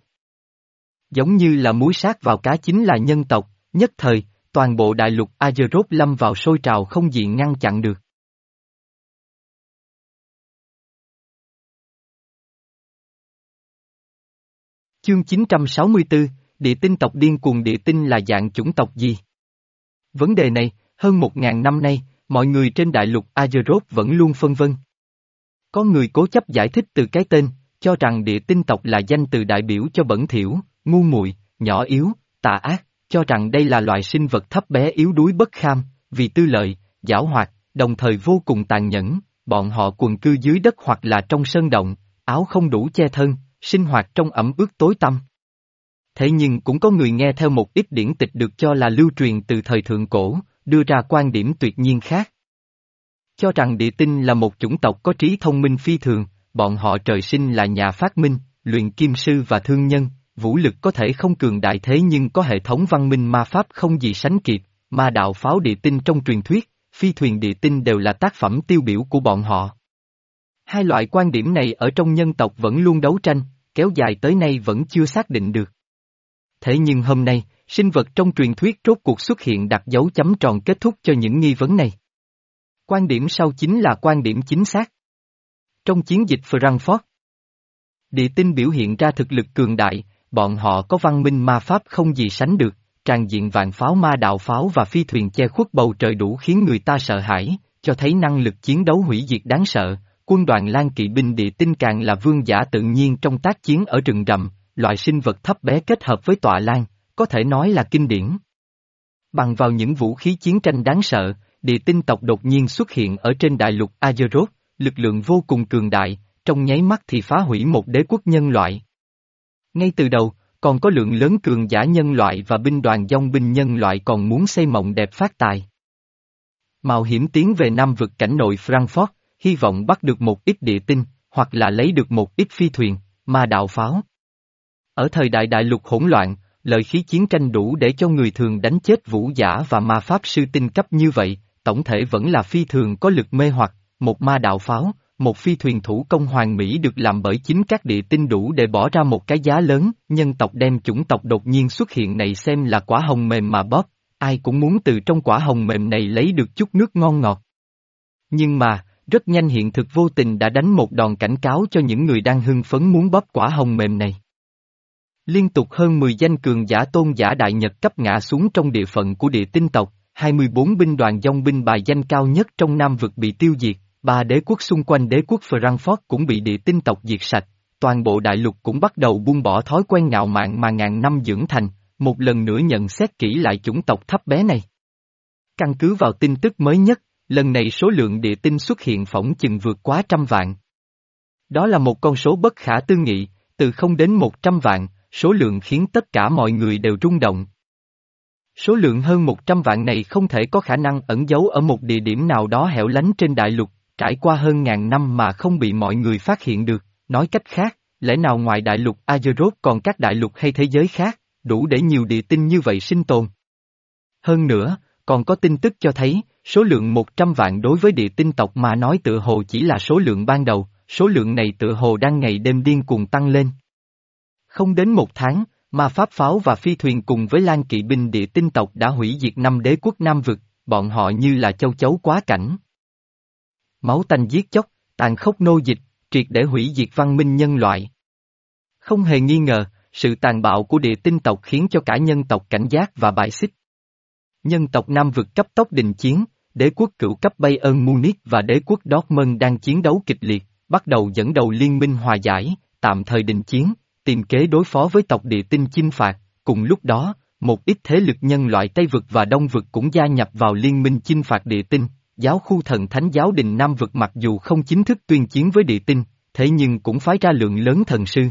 Giống như là muối sát vào cá chính là nhân tộc, nhất thời, toàn bộ đại lục Azeroth lâm vào sôi trào không gì ngăn chặn được. Chương chín trăm sáu mươi tư, địa tinh tộc điên cuồng địa tinh là dạng chủng tộc gì? Vấn đề này, hơn một ngàn năm nay, mọi người trên đại lục Azeroth vẫn luôn phân vân. Có người cố chấp giải thích từ cái tên, cho rằng địa tinh tộc là danh từ đại biểu cho bẩn thỉu, ngu muội, nhỏ yếu, tà ác, cho rằng đây là loài sinh vật thấp bé yếu đuối bất kham, vì tư lợi, giảo hoạt, đồng thời vô cùng tàn nhẫn, bọn họ quần cư dưới đất hoặc là trong sơn động, áo không đủ che thân, sinh hoạt trong ẩm ướt tối tăm. Thế nhưng cũng có người nghe theo một ít điển tịch được cho là lưu truyền từ thời thượng cổ, đưa ra quan điểm tuyệt nhiên khác. Cho rằng địa tinh là một chủng tộc có trí thông minh phi thường, bọn họ trời sinh là nhà phát minh, luyện kim sư và thương nhân, vũ lực có thể không cường đại thế nhưng có hệ thống văn minh ma pháp không gì sánh kịp, ma đạo pháo địa tinh trong truyền thuyết, phi thuyền địa tinh đều là tác phẩm tiêu biểu của bọn họ. Hai loại quan điểm này ở trong nhân tộc vẫn luôn đấu tranh, kéo dài tới nay vẫn chưa xác định được. Thế nhưng hôm nay, sinh vật trong truyền thuyết rốt cuộc xuất hiện đặt dấu chấm tròn kết thúc cho những nghi vấn này. Quan điểm sau chính là quan điểm chính xác. Trong chiến dịch Frankfurt, địa tinh biểu hiện ra thực lực cường đại, bọn họ có văn minh ma pháp không gì sánh được, tràn diện vạn pháo ma đạo pháo và phi thuyền che khuất bầu trời đủ khiến người ta sợ hãi, cho thấy năng lực chiến đấu hủy diệt đáng sợ. Quân đoàn Lan kỵ binh địa tinh càng là vương giả tự nhiên trong tác chiến ở rừng rậm, loại sinh vật thấp bé kết hợp với tọa lan, có thể nói là kinh điển. Bằng vào những vũ khí chiến tranh đáng sợ, địa tinh tộc đột nhiên xuất hiện ở trên đại lục Azeroth, lực lượng vô cùng cường đại, trong nháy mắt thì phá hủy một đế quốc nhân loại. Ngay từ đầu, còn có lượng lớn cường giả nhân loại và binh đoàn dòng binh nhân loại còn muốn xây mộng đẹp phát tài. Mạo hiểm tiến về Nam vực cảnh nội Frankfurt, hy vọng bắt được một ít địa tinh, hoặc là lấy được một ít phi thuyền, ma đạo pháo. Ở thời đại đại lục hỗn loạn, lợi khí chiến tranh đủ để cho người thường đánh chết vũ giả và ma pháp sư tinh cấp như vậy, tổng thể vẫn là phi thường có lực mê hoặc, một ma đạo pháo, một phi thuyền thủ công hoàn mỹ được làm bởi chính các địa tinh đủ để bỏ ra một cái giá lớn, nhân tộc đem chủng tộc đột nhiên xuất hiện này xem là quả hồng mềm mà bóp, ai cũng muốn từ trong quả hồng mềm này lấy được chút nước ngon ngọt. Nhưng mà, rất nhanh hiện thực vô tình đã đánh một đòn cảnh cáo cho những người đang hưng phấn muốn bóp quả hồng mềm này. Liên tục hơn mười danh cường giả tôn giả đại nhật cấp ngã xuống trong địa phận của địa tinh tộc, hai mươi bốn binh đoàn dòng binh bài danh cao nhất trong Nam vực bị tiêu diệt, ba đế quốc xung quanh đế quốc Frankfurt cũng bị địa tinh tộc diệt sạch, toàn bộ đại lục cũng bắt đầu buông bỏ thói quen ngạo mạn mà ngàn năm dưỡng thành, một lần nữa nhận xét kỹ lại chủng tộc thấp bé này. Căn cứ vào tin tức mới nhất, lần này số lượng địa tinh xuất hiện phỏng chừng vượt quá trăm vạn. Đó là một con số bất khả tư nghị, từ không đến một trăm vạn, số lượng khiến tất cả mọi người đều rung động. Số lượng hơn một trăm vạn này không thể có khả năng ẩn giấu ở một địa điểm nào đó hẻo lánh trên đại lục, trải qua hơn ngàn năm mà không bị mọi người phát hiện được, nói cách khác, lẽ nào ngoài đại lục Azeroth còn các đại lục hay thế giới khác, đủ để nhiều địa tinh như vậy sinh tồn. Hơn nữa, còn có tin tức cho thấy, số lượng một trăm vạn đối với địa tinh tộc mà nói tựa hồ chỉ là số lượng ban đầu, số lượng này tựa hồ đang ngày đêm điên cuồng tăng lên. Không đến một tháng, mà pháp pháo và phi thuyền cùng với lan kỵ binh địa tinh tộc đã hủy diệt năm đế quốc Nam vực, bọn họ như là châu chấu quá cảnh. Máu tanh giết chóc, tàn khốc nô dịch, triệt để hủy diệt văn minh nhân loại. Không hề nghi ngờ, sự tàn bạo của địa tinh tộc khiến cho cả nhân tộc cảnh giác và bài xích. Nhân tộc Nam vực cấp tốc đình chiến, đế quốc cửu cấp Bayern Munich và đế quốc Dortmund đang chiến đấu kịch liệt, bắt đầu dẫn đầu liên minh hòa giải, tạm thời đình chiến, tìm kế đối phó với tộc địa tinh chinh phạt. Cùng lúc đó, một ít thế lực nhân loại Tây vực và Đông vực cũng gia nhập vào liên minh chinh phạt địa tinh. Giáo khu thần thánh giáo đình Nam vực mặc dù không chính thức tuyên chiến với địa tinh, thế nhưng cũng phái ra lượng lớn thần sư.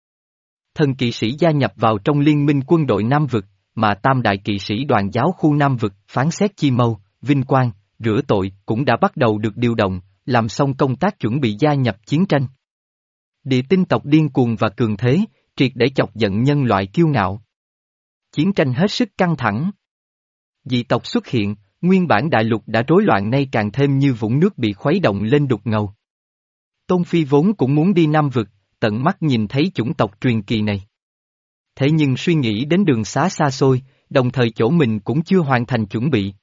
Thần kỵ sĩ gia nhập vào trong liên minh quân đội Nam vực, mà tam đại kỵ sĩ đoàn giáo khu Nam vực, phán xét chi mâu, vinh quang, rửa tội cũng đã bắt đầu được điều động, làm xong công tác chuẩn bị gia nhập chiến tranh. Địa tinh tộc điên cuồng và cường thế, triệt để chọc giận nhân loại kiêu ngạo. Chiến tranh hết sức căng thẳng. Dị tộc xuất hiện, nguyên bản đại lục đã rối loạn nay càng thêm như vũng nước bị khuấy động lên đục ngầu. Tôn Phi vốn cũng muốn đi Nam vực, tận mắt nhìn thấy chủng tộc truyền kỳ này. Thế nhưng suy nghĩ đến đường xá xa xôi, đồng thời chỗ mình cũng chưa hoàn thành chuẩn bị.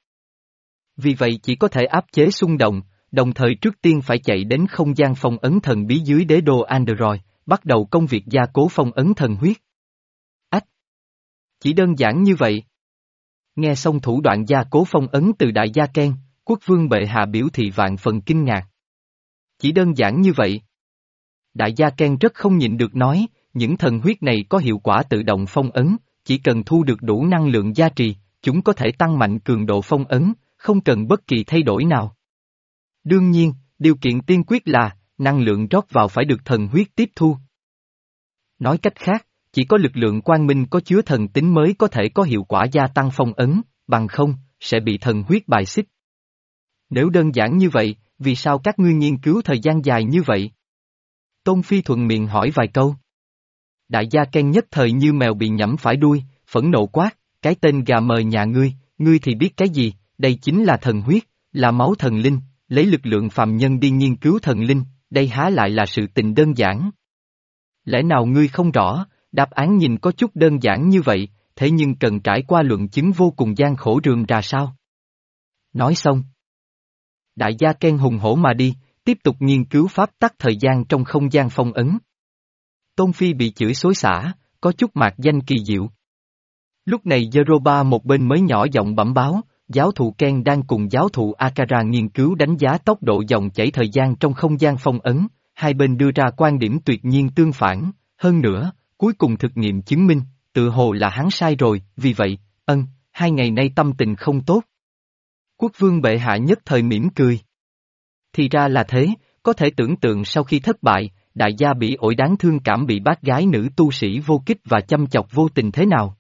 Vì vậy chỉ có thể áp chế xung động, đồng thời trước tiên phải chạy đến không gian phong ấn thần bí dưới đế đô Android, bắt đầu công việc gia cố phong ấn thần huyết. Ách! Chỉ đơn giản như vậy. Nghe xong thủ đoạn gia cố phong ấn từ đại gia Ken, quốc vương bệ hạ biểu thị vạn phần kinh ngạc. Chỉ đơn giản như vậy. Đại gia Ken rất không nhịn được nói, những thần huyết này có hiệu quả tự động phong ấn, chỉ cần thu được đủ năng lượng gia trì, chúng có thể tăng mạnh cường độ phong ấn, không cần bất kỳ thay đổi nào. Đương nhiên, điều kiện tiên quyết là, năng lượng rót vào phải được thần huyết tiếp thu. Nói cách khác, chỉ có lực lượng quang minh có chứa thần tính mới có thể có hiệu quả gia tăng phong ấn, bằng không, sẽ bị thần huyết bài xích. Nếu đơn giản như vậy, vì sao các ngươi nghiên cứu thời gian dài như vậy? Tôn Phi thuận miệng hỏi vài câu. Đại gia Ken nhất thời như mèo bị nhẫm phải đuôi, phẫn nộ quát, cái tên gà mờ nhà ngươi, ngươi thì biết cái gì, đây chính là thần huyết, là máu thần linh, lấy lực lượng phàm nhân đi nghiên cứu thần linh, đây há lại là sự tình đơn giản. Lẽ nào ngươi không rõ, đáp án nhìn có chút đơn giản như vậy, thế nhưng cần trải qua luận chứng vô cùng gian khổ rườm rà sao? Nói xong. Đại gia Ken hùng hổ mà đi, tiếp tục nghiên cứu pháp tắc thời gian trong không gian phong ấn. Tôn Phi bị chửi xối xả, có chút mạc danh kỳ diệu. Lúc này Zeroba một bên mới nhỏ giọng bẩm báo, giáo thụ Ken đang cùng giáo thụ Akara nghiên cứu đánh giá tốc độ dòng chảy thời gian trong không gian phong ấn, hai bên đưa ra quan điểm tuyệt nhiên tương phản, hơn nữa, cuối cùng thực nghiệm chứng minh, tự hồ là hắn sai rồi, vì vậy, ân, hai ngày nay tâm tình không tốt. Quốc vương bệ hạ nhất thời mỉm cười. Thì ra là thế, có thể tưởng tượng sau khi thất bại, đại gia bị ổi đáng thương cảm bị bác gái nữ tu sĩ vô kích và chăm chọc vô tình thế nào.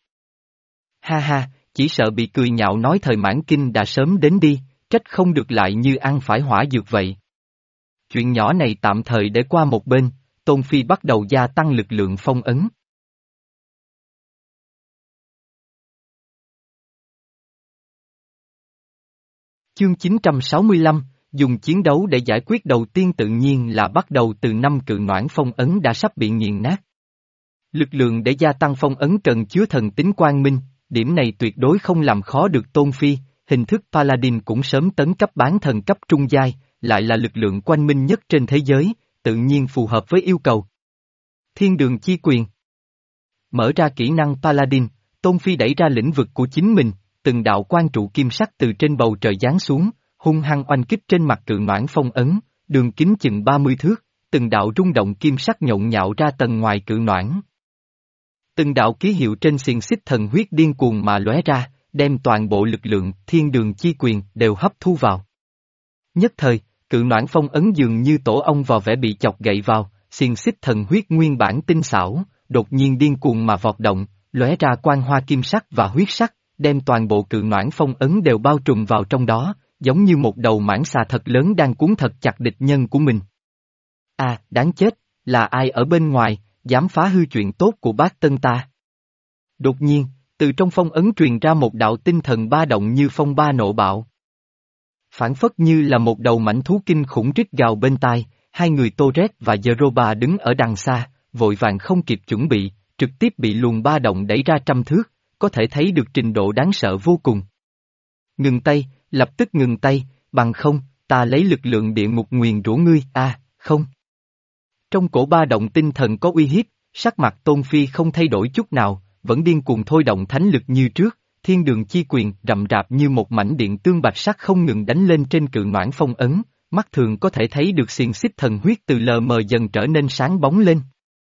Ha ha, chỉ sợ bị cười nhạo nói thời mãn kinh đã sớm đến đi, trách không được lại như ăn phải hỏa dược vậy. Chuyện nhỏ này tạm thời để qua một bên, Tôn Phi bắt đầu gia tăng lực lượng phong ấn. Chương chín trăm sáu mươi lăm, dùng chiến đấu để giải quyết đầu tiên tự nhiên là bắt đầu từ năm cự noãn phong ấn đã sắp bị nghiền nát. Lực lượng để gia tăng phong ấn cần chứa thần tính quang minh, điểm này tuyệt đối không làm khó được Tôn Phi, hình thức Paladin cũng sớm tấn cấp bán thần cấp trung giai, lại là lực lượng quanh minh nhất trên thế giới, tự nhiên phù hợp với yêu cầu. Thiên đường chi quyền. Mở ra kỹ năng Paladin, Tôn Phi đẩy ra lĩnh vực của chính mình, từng đạo quan trụ kim sắc từ trên bầu trời giáng xuống, hung hăng oanh kích trên mặt cự noãn phong ấn, đường kính chừng ba mươi thước, từng đạo rung động kim sắc nhộn nhạo ra tầng ngoài cự noãn. Từng đạo ký hiệu trên xiềng xích thần huyết điên cuồng mà lóe ra, đem toàn bộ lực lượng thiên đường chi quyền đều hấp thu vào. Nhất thời, cự noãn phong ấn dường như tổ ong vào vẻ bị chọc gậy vào, xiềng xích thần huyết nguyên bản tinh xảo, đột nhiên điên cuồng mà vọt động, lóe ra quang hoa kim sắc và huyết sắc, đem toàn bộ cự noãn phong ấn đều bao trùm vào trong đó, giống như một đầu mãng xà thật lớn đang cuốn thật chặt địch nhân của mình. À, đáng chết, là ai ở bên ngoài, dám phá hư chuyện tốt của bác Tân ta? Đột nhiên, từ trong phong ấn truyền ra một đạo tinh thần ba động như phong ba nộ bạo. Phản phất như là một đầu mãnh thú kinh khủng rít gào bên tai, hai người Torres và Zeroba đứng ở đằng xa, vội vàng không kịp chuẩn bị, trực tiếp bị luồng ba động đẩy ra trăm thước, có thể thấy được trình độ đáng sợ vô cùng. Ngừng tay, lập tức ngừng tay, bằng không, ta lấy lực lượng địa ngục nguyền rủa ngươi, a à, không. Trong cổ ba động tinh thần có uy hiếp, sắc mặt Tôn Phi không thay đổi chút nào, vẫn điên cuồng thôi động thánh lực như trước, thiên đường chi quyền rậm rạp như một mảnh điện tương bạch sắc không ngừng đánh lên trên cự noãn phong ấn, mắt thường có thể thấy được xiềng xích thần huyết từ lờ mờ dần trở nên sáng bóng lên.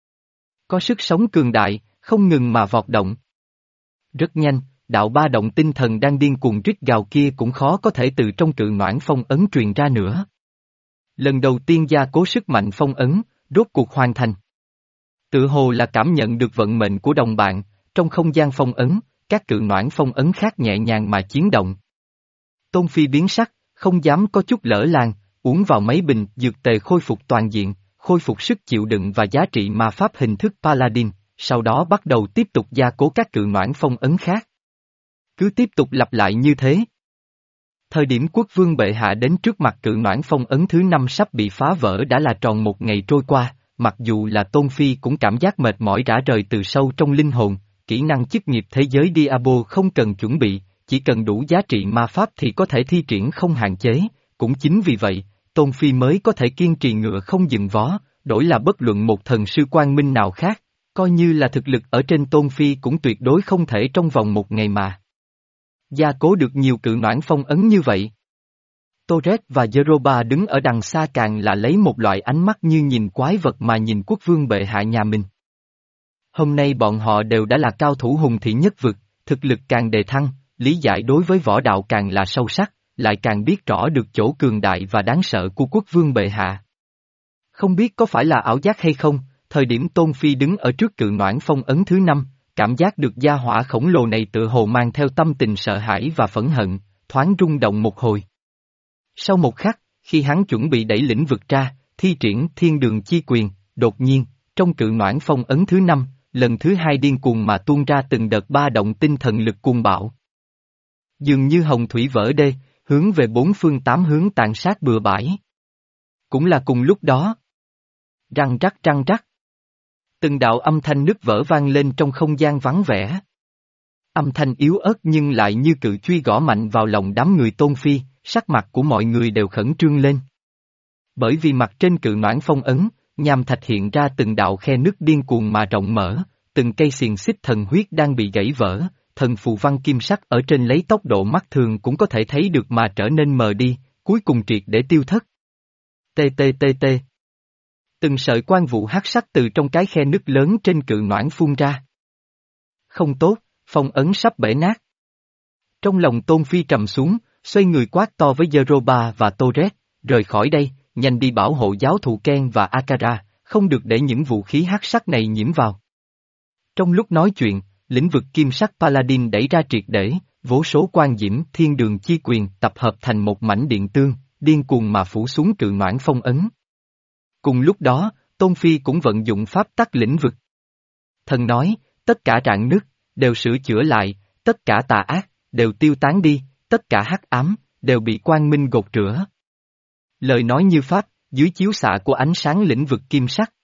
Có sức sống cường đại, không ngừng mà vọt động. Rất nhanh, đạo ba động tinh thần đang điên cuồng rít gào kia cũng khó có thể từ trong cự noãn phong ấn truyền ra nữa. Lần đầu tiên gia cố sức mạnh phong ấn, rốt cuộc hoàn thành. Tự hồ là cảm nhận được vận mệnh của đồng bạn, trong không gian phong ấn, các cự noãn phong ấn khác nhẹ nhàng mà chiến động. Tôn Phi biến sắc, không dám có chút lỡ làng, uống vào mấy bình dược tề khôi phục toàn diện, khôi phục sức chịu đựng và giá trị ma pháp hình thức Paladin, sau đó bắt đầu tiếp tục gia cố các cự noãn phong ấn khác. Cứ tiếp tục lặp lại như thế. Thời điểm quốc vương bệ hạ đến trước mặt cự noãn phong ấn thứ năm sắp bị phá vỡ đã là tròn một ngày trôi qua, mặc dù là Tôn Phi cũng cảm giác mệt mỏi rã rời từ sâu trong linh hồn, kỹ năng chức nghiệp thế giới Diablo không cần chuẩn bị, chỉ cần đủ giá trị ma pháp thì có thể thi triển không hạn chế, cũng chính vì vậy, Tôn Phi mới có thể kiên trì ngựa không dừng vó, đổi là bất luận một thần sư quang minh nào khác, coi như là thực lực ở trên Tôn Phi cũng tuyệt đối không thể trong vòng một ngày mà gia cố được nhiều cự noãn phong ấn như vậy. Torres và Zeroba đứng ở đằng xa càng là lấy một loại ánh mắt như nhìn quái vật mà nhìn quốc vương bệ hạ nhà mình. Hôm nay bọn họ đều đã là cao thủ hùng thị nhất vực, thực lực càng đề thăng, lý giải đối với võ đạo càng là sâu sắc, lại càng biết rõ được chỗ cường đại và đáng sợ của quốc vương bệ hạ. Không biết có phải là ảo giác hay không, thời điểm Tôn Phi đứng ở trước cự noãn phong ấn thứ năm, cảm giác được gia hỏa khổng lồ này tựa hồ mang theo tâm tình sợ hãi và phẫn hận, thoáng rung động một hồi. Sau một khắc, khi hắn chuẩn bị đẩy lĩnh vực ra, thi triển thiên đường chi quyền, đột nhiên, trong cự noãn phong ấn thứ năm, lần thứ hai điên cuồng mà tuôn ra từng đợt ba động tinh thần lực cuồng bạo. Dường như hồng thủy vỡ đê, hướng về bốn phương tám hướng tàn sát bừa bãi. Cũng là cùng lúc đó. Răng rắc răng rắc. Từng đạo âm thanh nứt vỡ vang lên trong không gian vắng vẻ. Âm thanh yếu ớt nhưng lại như cự truy gõ mạnh vào lòng đám người Tôn Phi, sắc mặt của mọi người đều khẩn trương lên. Bởi vì mặt trên cự noãn phong ấn, nham thạch hiện ra từng đạo khe nứt điên cuồng mà rộng mở, từng cây xiềng xích thần huyết đang bị gãy vỡ, thần phù văn kim sắc ở trên lấy tốc độ mắt thường cũng có thể thấy được mà trở nên mờ đi, cuối cùng triệt để tiêu thất. Tê tê tê tê. Từng sợi quang vụ hắc sắc từ trong cái khe nứt lớn trên cự noãn phun ra. Không tốt, phong ấn sắp bể nát. Trong lòng Tôn Phi trầm xuống, xoay người quát to với Zeroba và Torres, rời khỏi đây, nhanh đi bảo hộ giáo thụ Ken và Akara, không được để những vũ khí hắc sắc này nhiễm vào. Trong lúc nói chuyện, lĩnh vực kim sắc Paladin đẩy ra triệt để, vô số quan diễm thiên đường chi quyền tập hợp thành một mảnh điện tương, điên cuồng mà phủ xuống cự noãn phong ấn. Cùng lúc đó, Tôn Phi cũng vận dụng pháp tắc lĩnh vực. Thần nói, tất cả rạn nứt, đều sửa chữa lại, tất cả tà ác, đều tiêu tán đi, tất cả hắc ám, đều bị quang minh gột rửa. Lời nói như pháp, dưới chiếu xạ của ánh sáng lĩnh vực kim sắc.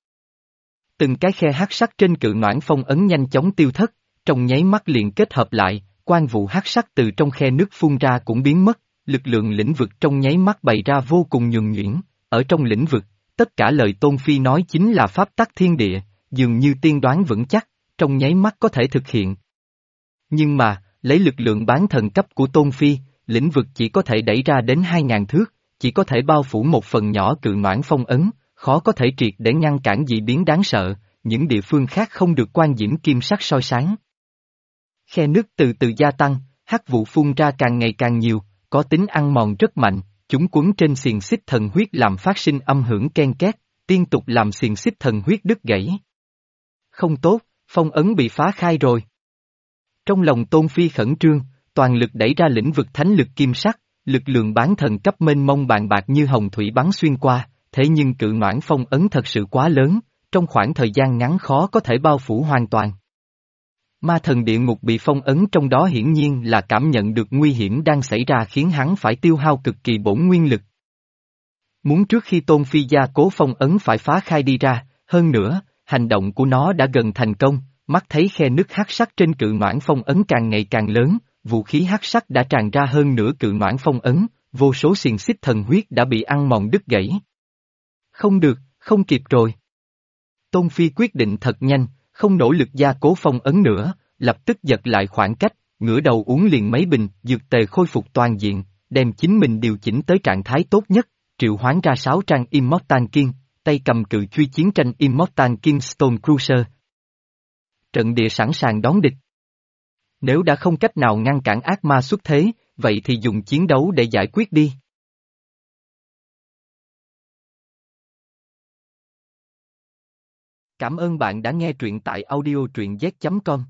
Từng cái khe hắc sắc trên cự noãn phong ấn nhanh chóng tiêu thất, trong nháy mắt liền kết hợp lại, quang vụ hắc sắc từ trong khe nước phun ra cũng biến mất, lực lượng lĩnh vực trong nháy mắt bày ra vô cùng nhuần nhuyễn, ở trong lĩnh vực, tất cả lời Tôn Phi nói chính là pháp tắc thiên địa, dường như tiên đoán vững chắc, trong nháy mắt có thể thực hiện. Nhưng mà, lấy lực lượng bán thần cấp của Tôn Phi, lĩnh vực chỉ có thể đẩy ra đến hai ngàn thước, chỉ có thể bao phủ một phần nhỏ cự noãn phong ấn, khó có thể triệt để ngăn cản dị biến đáng sợ, những địa phương khác không được quan diễm kim sắc soi sáng. Khe nứt từ từ gia tăng, hắc vụ phun ra càng ngày càng nhiều, có tính ăn mòn rất mạnh, chúng quấn trên xiềng xích thần huyết làm phát sinh âm hưởng ken két, liên tục làm xiềng xích thần huyết đứt gãy. Không tốt, phong ấn bị phá khai rồi. Trong lòng Tôn Phi khẩn trương, toàn lực đẩy ra lĩnh vực thánh lực kim sắc, lực lượng bán thần cấp mênh mông bàn bạc như hồng thủy bắn xuyên qua, thế nhưng cự noãn phong ấn thật sự quá lớn, trong khoảng thời gian ngắn khó có thể bao phủ hoàn toàn. Ma thần địa ngục bị phong ấn trong đó hiển nhiên là cảm nhận được nguy hiểm đang xảy ra khiến hắn phải tiêu hao cực kỳ bổn nguyên lực. Muốn trước khi Tôn Phi gia cố phong ấn phải phá khai đi ra, hơn nữa, hành động của nó đã gần thành công, mắt thấy khe nứt hắc sắc trên cự noãn phong ấn càng ngày càng lớn, vũ khí hắc sắc đã tràn ra hơn nửa cự noãn phong ấn, vô số xiềng xích thần huyết đã bị ăn mòn đứt gãy. Không được, không kịp rồi. Tôn Phi quyết định thật nhanh, không nỗ lực gia cố phong ấn nữa, lập tức giật lại khoảng cách, ngửa đầu uống liền mấy bình, dược tề khôi phục toàn diện, đem chính mình điều chỉnh tới trạng thái tốt nhất, triệu hoán ra sáu trang Immortal King, tay cầm cự truy chiến tranh Immortal King Stone Cruiser. Trận địa sẵn sàng đón địch. Nếu đã không cách nào ngăn cản ác ma xuất thế, vậy thì dùng chiến đấu để giải quyết đi. Cảm ơn bạn đã nghe truyện tại audio truyện z chấm com.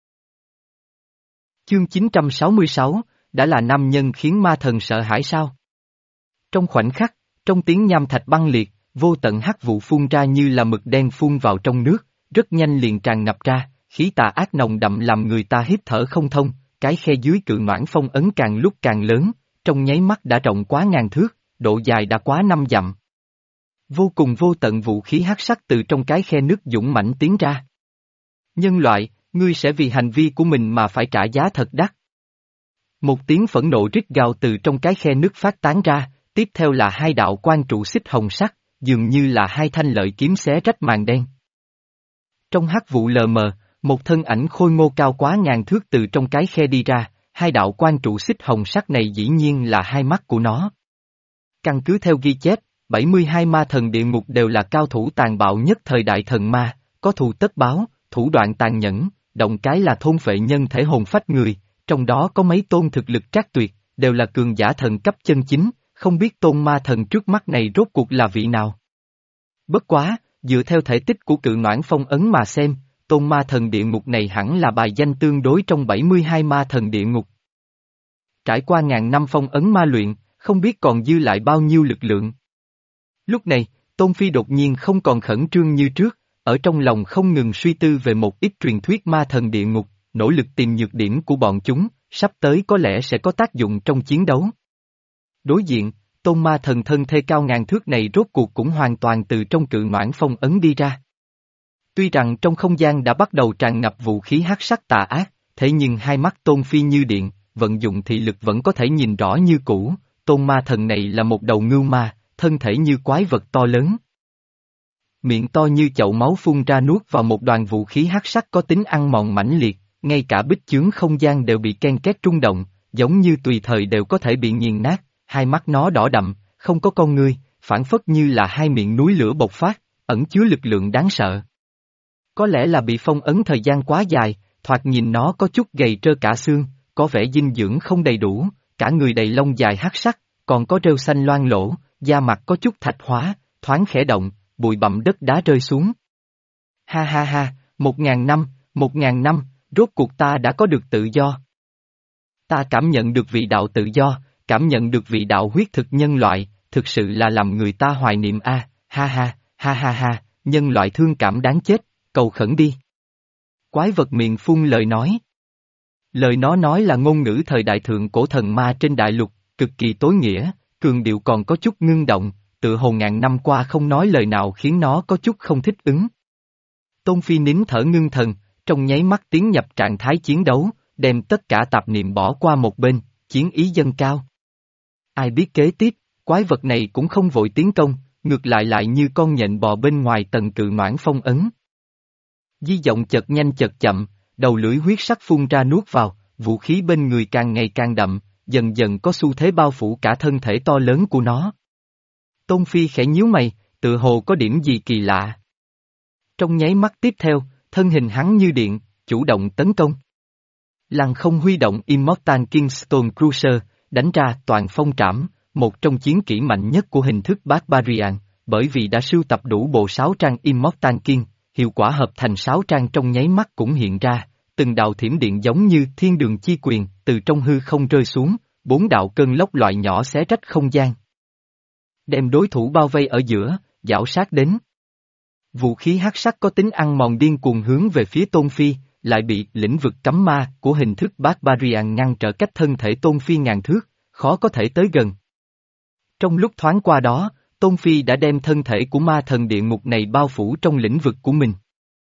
Chương chín trăm sáu mươi sáu, đã là nam nhân khiến ma thần sợ hãi sao? Trong khoảnh khắc, trong tiếng nham thạch băng liệt, vô tận hắc vụ phun ra như là mực đen phun vào trong nước, rất nhanh liền tràn ngập ra, khí tà ác nồng đậm làm người ta hít thở không thông, cái khe dưới cự noãn phong ấn càng lúc càng lớn, trong nháy mắt đã rộng quá ngàn thước, độ dài đã quá năm dặm. Vô cùng vô tận vũ khí hắc sắc từ trong cái khe nước dũng mãnh tiến ra. Nhân loại, ngươi sẽ vì hành vi của mình mà phải trả giá thật đắt. Một tiếng phẫn nộ rít gào từ trong cái khe nước phát tán ra, tiếp theo là hai đạo quan trụ xích hồng sắc, dường như là hai thanh lợi kiếm xé rách màn đen. Trong hắc vụ lờ mờ, một thân ảnh khôi ngô cao quá ngàn thước từ trong cái khe đi ra, hai đạo quan trụ xích hồng sắc này dĩ nhiên là hai mắt của nó. Căn cứ theo ghi chép, bảy mươi hai ma thần địa ngục đều là cao thủ tàn bạo nhất thời đại thần ma, có thù tất báo, thủ đoạn tàn nhẫn, động cái là thôn phệ nhân thể hồn phách người, trong đó có mấy tôn thực lực trác tuyệt, đều là cường giả thần cấp chân chính, không biết tôn ma thần trước mắt này rốt cuộc là vị nào. Bất quá, dựa theo thể tích của cự noãn phong ấn mà xem, tôn ma thần địa ngục này hẳn là bài danh tương đối trong bảy mươi hai ma thần địa ngục. Trải qua ngàn năm phong ấn ma luyện, không biết còn dư lại bao nhiêu lực lượng. Lúc này, Tôn Phi đột nhiên không còn khẩn trương như trước, ở trong lòng không ngừng suy tư về một ít truyền thuyết ma thần địa ngục, nỗ lực tìm nhược điểm của bọn chúng, sắp tới có lẽ sẽ có tác dụng trong chiến đấu. Đối diện, tôn ma thần thân thê cao ngàn thước này rốt cuộc cũng hoàn toàn từ trong cự noãn phong ấn đi ra. Tuy rằng trong không gian đã bắt đầu tràn ngập vũ khí hắc sắc tà ác, thế nhưng hai mắt Tôn Phi như điện, vận dụng thị lực vẫn có thể nhìn rõ như cũ, tôn ma thần này là một đầu ngưu ma, thân thể như quái vật to lớn. Miệng to như chậu máu phun ra nuốt vào một đoàn vũ khí hắc sắc có tính ăn mòn mãnh liệt, ngay cả bích chướng không gian đều bị ken két rung động, giống như tùy thời đều có thể bị nghiền nát, hai mắt nó đỏ đậm, không có con ngươi, phản phất như là hai miệng núi lửa bộc phát, ẩn chứa lực lượng đáng sợ. Có lẽ là bị phong ấn thời gian quá dài, thoạt nhìn nó có chút gầy trơ cả xương, có vẻ dinh dưỡng không đầy đủ, cả người đầy lông dài hắc sắc, còn có rêu xanh loang lỗ, da mặt có chút thạch hóa, thoáng khẽ động, bụi bặm đất đá rơi xuống. Ha ha ha, một ngàn năm, một ngàn năm, rốt cuộc ta đã có được tự do. Ta cảm nhận được vị đạo tự do, cảm nhận được vị đạo huyết thực nhân loại, thực sự là làm người ta hoài niệm a, ha ha, ha ha ha, nhân loại thương cảm đáng chết, cầu khẩn đi. Quái vật miệng phun lời nói. Lời nó nói là ngôn ngữ thời đại thượng cổ thần ma trên đại lục, cực kỳ tối nghĩa, cường điệu còn có chút ngưng động, tự hồ ngàn năm qua không nói lời nào khiến nó có chút không thích ứng. Tôn Phi nín thở ngưng thần, trong nháy mắt tiến nhập trạng thái chiến đấu, đem tất cả tạp niệm bỏ qua một bên, chiến ý dâng cao. Ai biết kế tiếp, quái vật này cũng không vội tiến công, ngược lại lại như con nhện bò bên ngoài tầng cự noãn phong ấn. Di động chợt nhanh chợt chậm, đầu lưỡi huyết sắc phun ra nuốt vào, vũ khí bên người càng ngày càng đậm, dần dần có xu thế bao phủ cả thân thể to lớn của nó. Tôn Phi khẽ nhíu mày, tự hồ có điểm gì kỳ lạ. Trong nháy mắt tiếp theo, thân hình hắn như điện, chủ động tấn công. Lăng không huy động Immortal Kingstone Cruiser, đánh ra toàn phong trảm, một trong chiến kỹ mạnh nhất của hình thức Barbarian, bởi vì đã sưu tập đủ bộ sáu trang Immortal King, hiệu quả hợp thành sáu trang trong nháy mắt cũng hiện ra, từng đạo thiểm điện giống như thiên đường chi quyền, từ trong hư không rơi xuống, bốn đạo cơn lốc loại nhỏ xé rách không gian. Đem đối thủ bao vây ở giữa, giảo sát đến. Vũ khí hắc sắc có tính ăn mòn điên cuồng hướng về phía Tôn Phi, lại bị lĩnh vực cấm ma của hình thức Barbarian ngăn trở cách thân thể Tôn Phi ngàn thước, khó có thể tới gần. Trong lúc thoáng qua đó, Tôn Phi đã đem thân thể của ma thần địa ngục này bao phủ trong lĩnh vực của mình.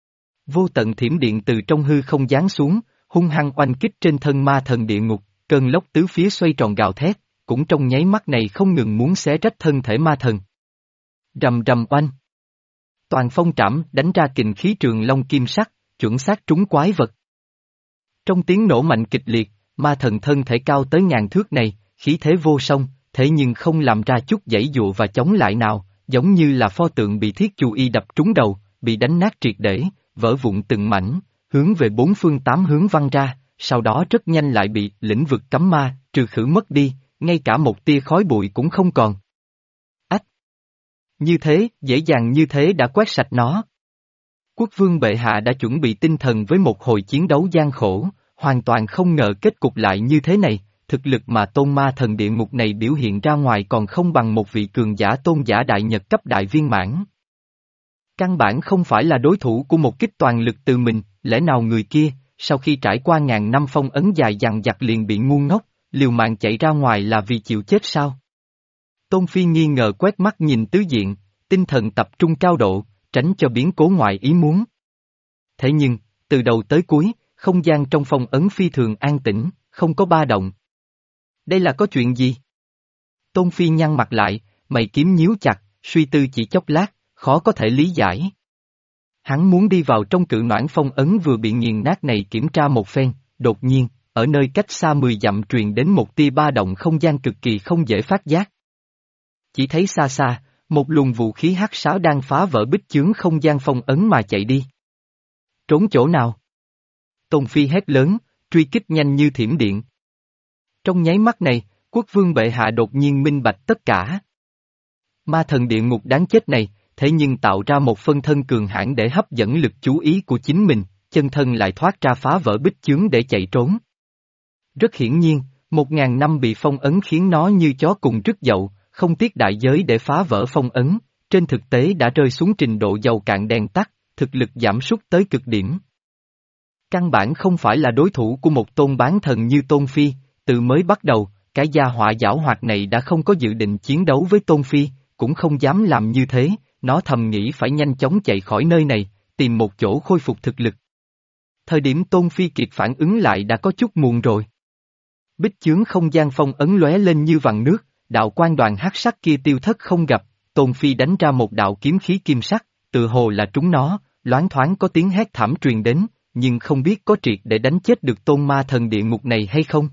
Vô tận thiểm điện từ trong hư không giáng xuống, hung hăng oanh kích trên thân ma thần địa ngục, cơn lốc tứ phía xoay tròn gào thét, cũng trong nháy mắt này không ngừng muốn xé rách thân thể ma thần. Rầm rầm oanh. Toàn phong trảm đánh ra kình khí trường long kim sắc, chuẩn xác trúng quái vật. Trong tiếng nổ mạnh kịch liệt, ma thần thân thể cao tới ngàn thước này, khí thế vô song, thế nhưng không làm ra chút giãy dụa và chống lại nào, giống như là pho tượng bị thiết chù y đập trúng đầu, bị đánh nát triệt để, vỡ vụn từng mảnh, hướng về bốn phương tám hướng văng ra, sau đó rất nhanh lại bị lĩnh vực cấm ma, trừ khử mất đi, ngay cả một tia khói bụi cũng không còn. Ách! Như thế, dễ dàng như thế đã quét sạch nó. Quốc vương bệ hạ đã chuẩn bị tinh thần với một hồi chiến đấu gian khổ, hoàn toàn không ngờ kết cục lại như thế này, thực lực mà tôn ma thần địa ngục này biểu hiện ra ngoài còn không bằng một vị cường giả tôn giả đại nhật cấp đại viên mãn. Căn bản không phải là đối thủ của một kích toàn lực từ mình, lẽ nào người kia, sau khi trải qua ngàn năm phong ấn dài dằng dặc liền bị ngu ngốc, liều mạng chạy ra ngoài là vì chịu chết sao? Tôn Phi nghi ngờ quét mắt nhìn tứ diện, tinh thần tập trung cao độ, tránh cho biến cố ngoài ý muốn. Thế nhưng, từ đầu tới cuối, không gian trong phong ấn phi thường an tĩnh, không có ba động. Đây là có chuyện gì? Tôn Phi nhăn mặt lại, mày kiếm nhíu chặt, suy tư chỉ chốc lát, khó có thể lý giải. Hắn muốn đi vào trong cự noãn phong ấn vừa bị nghiền nát này kiểm tra một phen, đột nhiên, ở nơi cách xa mười dặm truyền đến một tia ba động không gian cực kỳ không dễ phát giác. Chỉ thấy xa xa, một luồng vũ khí hắc sáo đang phá vỡ bích chướng không gian phong ấn mà chạy đi. Trốn chỗ nào? Tôn Phi hét lớn, truy kích nhanh như thiểm điện. Trong nháy mắt này, quốc vương bệ hạ đột nhiên minh bạch tất cả. Ma thần địa ngục đáng chết này, thế nhưng tạo ra một phân thân cường hãn để hấp dẫn lực chú ý của chính mình, chân thân lại thoát ra phá vỡ bích chướng để chạy trốn. Rất hiển nhiên, một ngàn năm bị phong ấn khiến nó như chó cùng rứt dậu, không tiếc đại giới để phá vỡ phong ấn, trên thực tế đã rơi xuống trình độ dầu cạn đèn tắt, thực lực giảm sút tới cực điểm. Căn bản không phải là đối thủ của một tôn bán thần như Tôn Phi, từ mới bắt đầu, cái gia họa giảo hoạt này đã không có dự định chiến đấu với Tôn Phi, cũng không dám làm như thế, nó thầm nghĩ phải nhanh chóng chạy khỏi nơi này, tìm một chỗ khôi phục thực lực. Thời điểm Tôn Phi kịp phản ứng lại đã có chút muộn rồi. Bích chướng không gian phong ấn lóe lên như vằn nước, đạo quan đoàn hắc sắc kia tiêu thất không gặp, Tôn Phi đánh ra một đạo kiếm khí kim sắc, tự hồ là trúng nó, loáng thoáng có tiếng hét thảm truyền đến, nhưng không biết có triệt để đánh chết được tôn ma thần địa ngục này hay không.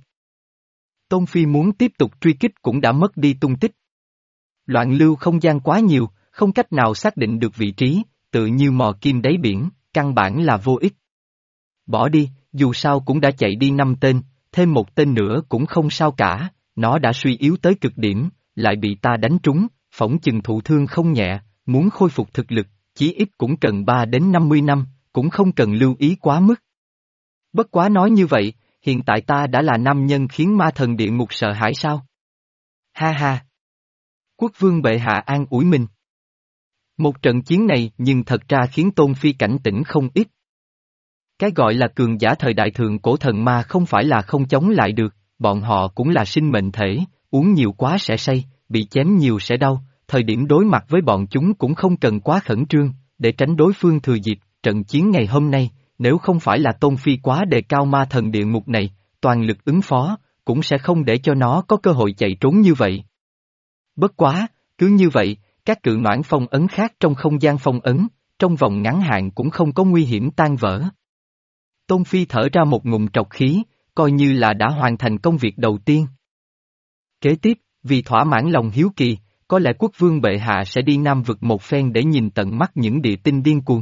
Tôn Phi muốn tiếp tục truy kích cũng đã mất đi tung tích. Loạn lưu không gian quá nhiều, không cách nào xác định được vị trí, tự như mò kim đáy biển, căn bản là vô ích. Bỏ đi, dù sao cũng đã chạy đi năm tên, thêm một tên nữa cũng không sao cả, nó đã suy yếu tới cực điểm, lại bị ta đánh trúng, phỏng chừng thụ thương không nhẹ, muốn khôi phục thực lực, chí ít cũng cần ba đến năm mươi năm, cũng không cần lưu ý quá mức. Bất quá nói như vậy, hiện tại ta đã là nam nhân khiến ma thần địa ngục sợ hãi sao? Ha ha! Quốc vương bệ hạ an ủi mình. Một trận chiến này nhưng thật ra khiến Tôn Phi cảnh tỉnh không ít. Cái gọi là cường giả thời đại thượng cổ thần ma không phải là không chống lại được, bọn họ cũng là sinh mệnh thể, uống nhiều quá sẽ say, bị chém nhiều sẽ đau, thời điểm đối mặt với bọn chúng cũng không cần quá khẩn trương, để tránh đối phương thừa dịp, trận chiến ngày hôm nay, nếu không phải là Tôn Phi quá đề cao ma thần địa ngục này, toàn lực ứng phó, cũng sẽ không để cho nó có cơ hội chạy trốn như vậy. Bất quá, cứ như vậy, các cự noãn phong ấn khác trong không gian phong ấn, trong vòng ngắn hạn cũng không có nguy hiểm tan vỡ. Tôn Phi thở ra một ngụm trọc khí, coi như là đã hoàn thành công việc đầu tiên. Kế tiếp, vì thỏa mãn lòng hiếu kỳ, có lẽ quốc vương bệ hạ sẽ đi Nam vực một phen để nhìn tận mắt những địa tinh điên cuồng.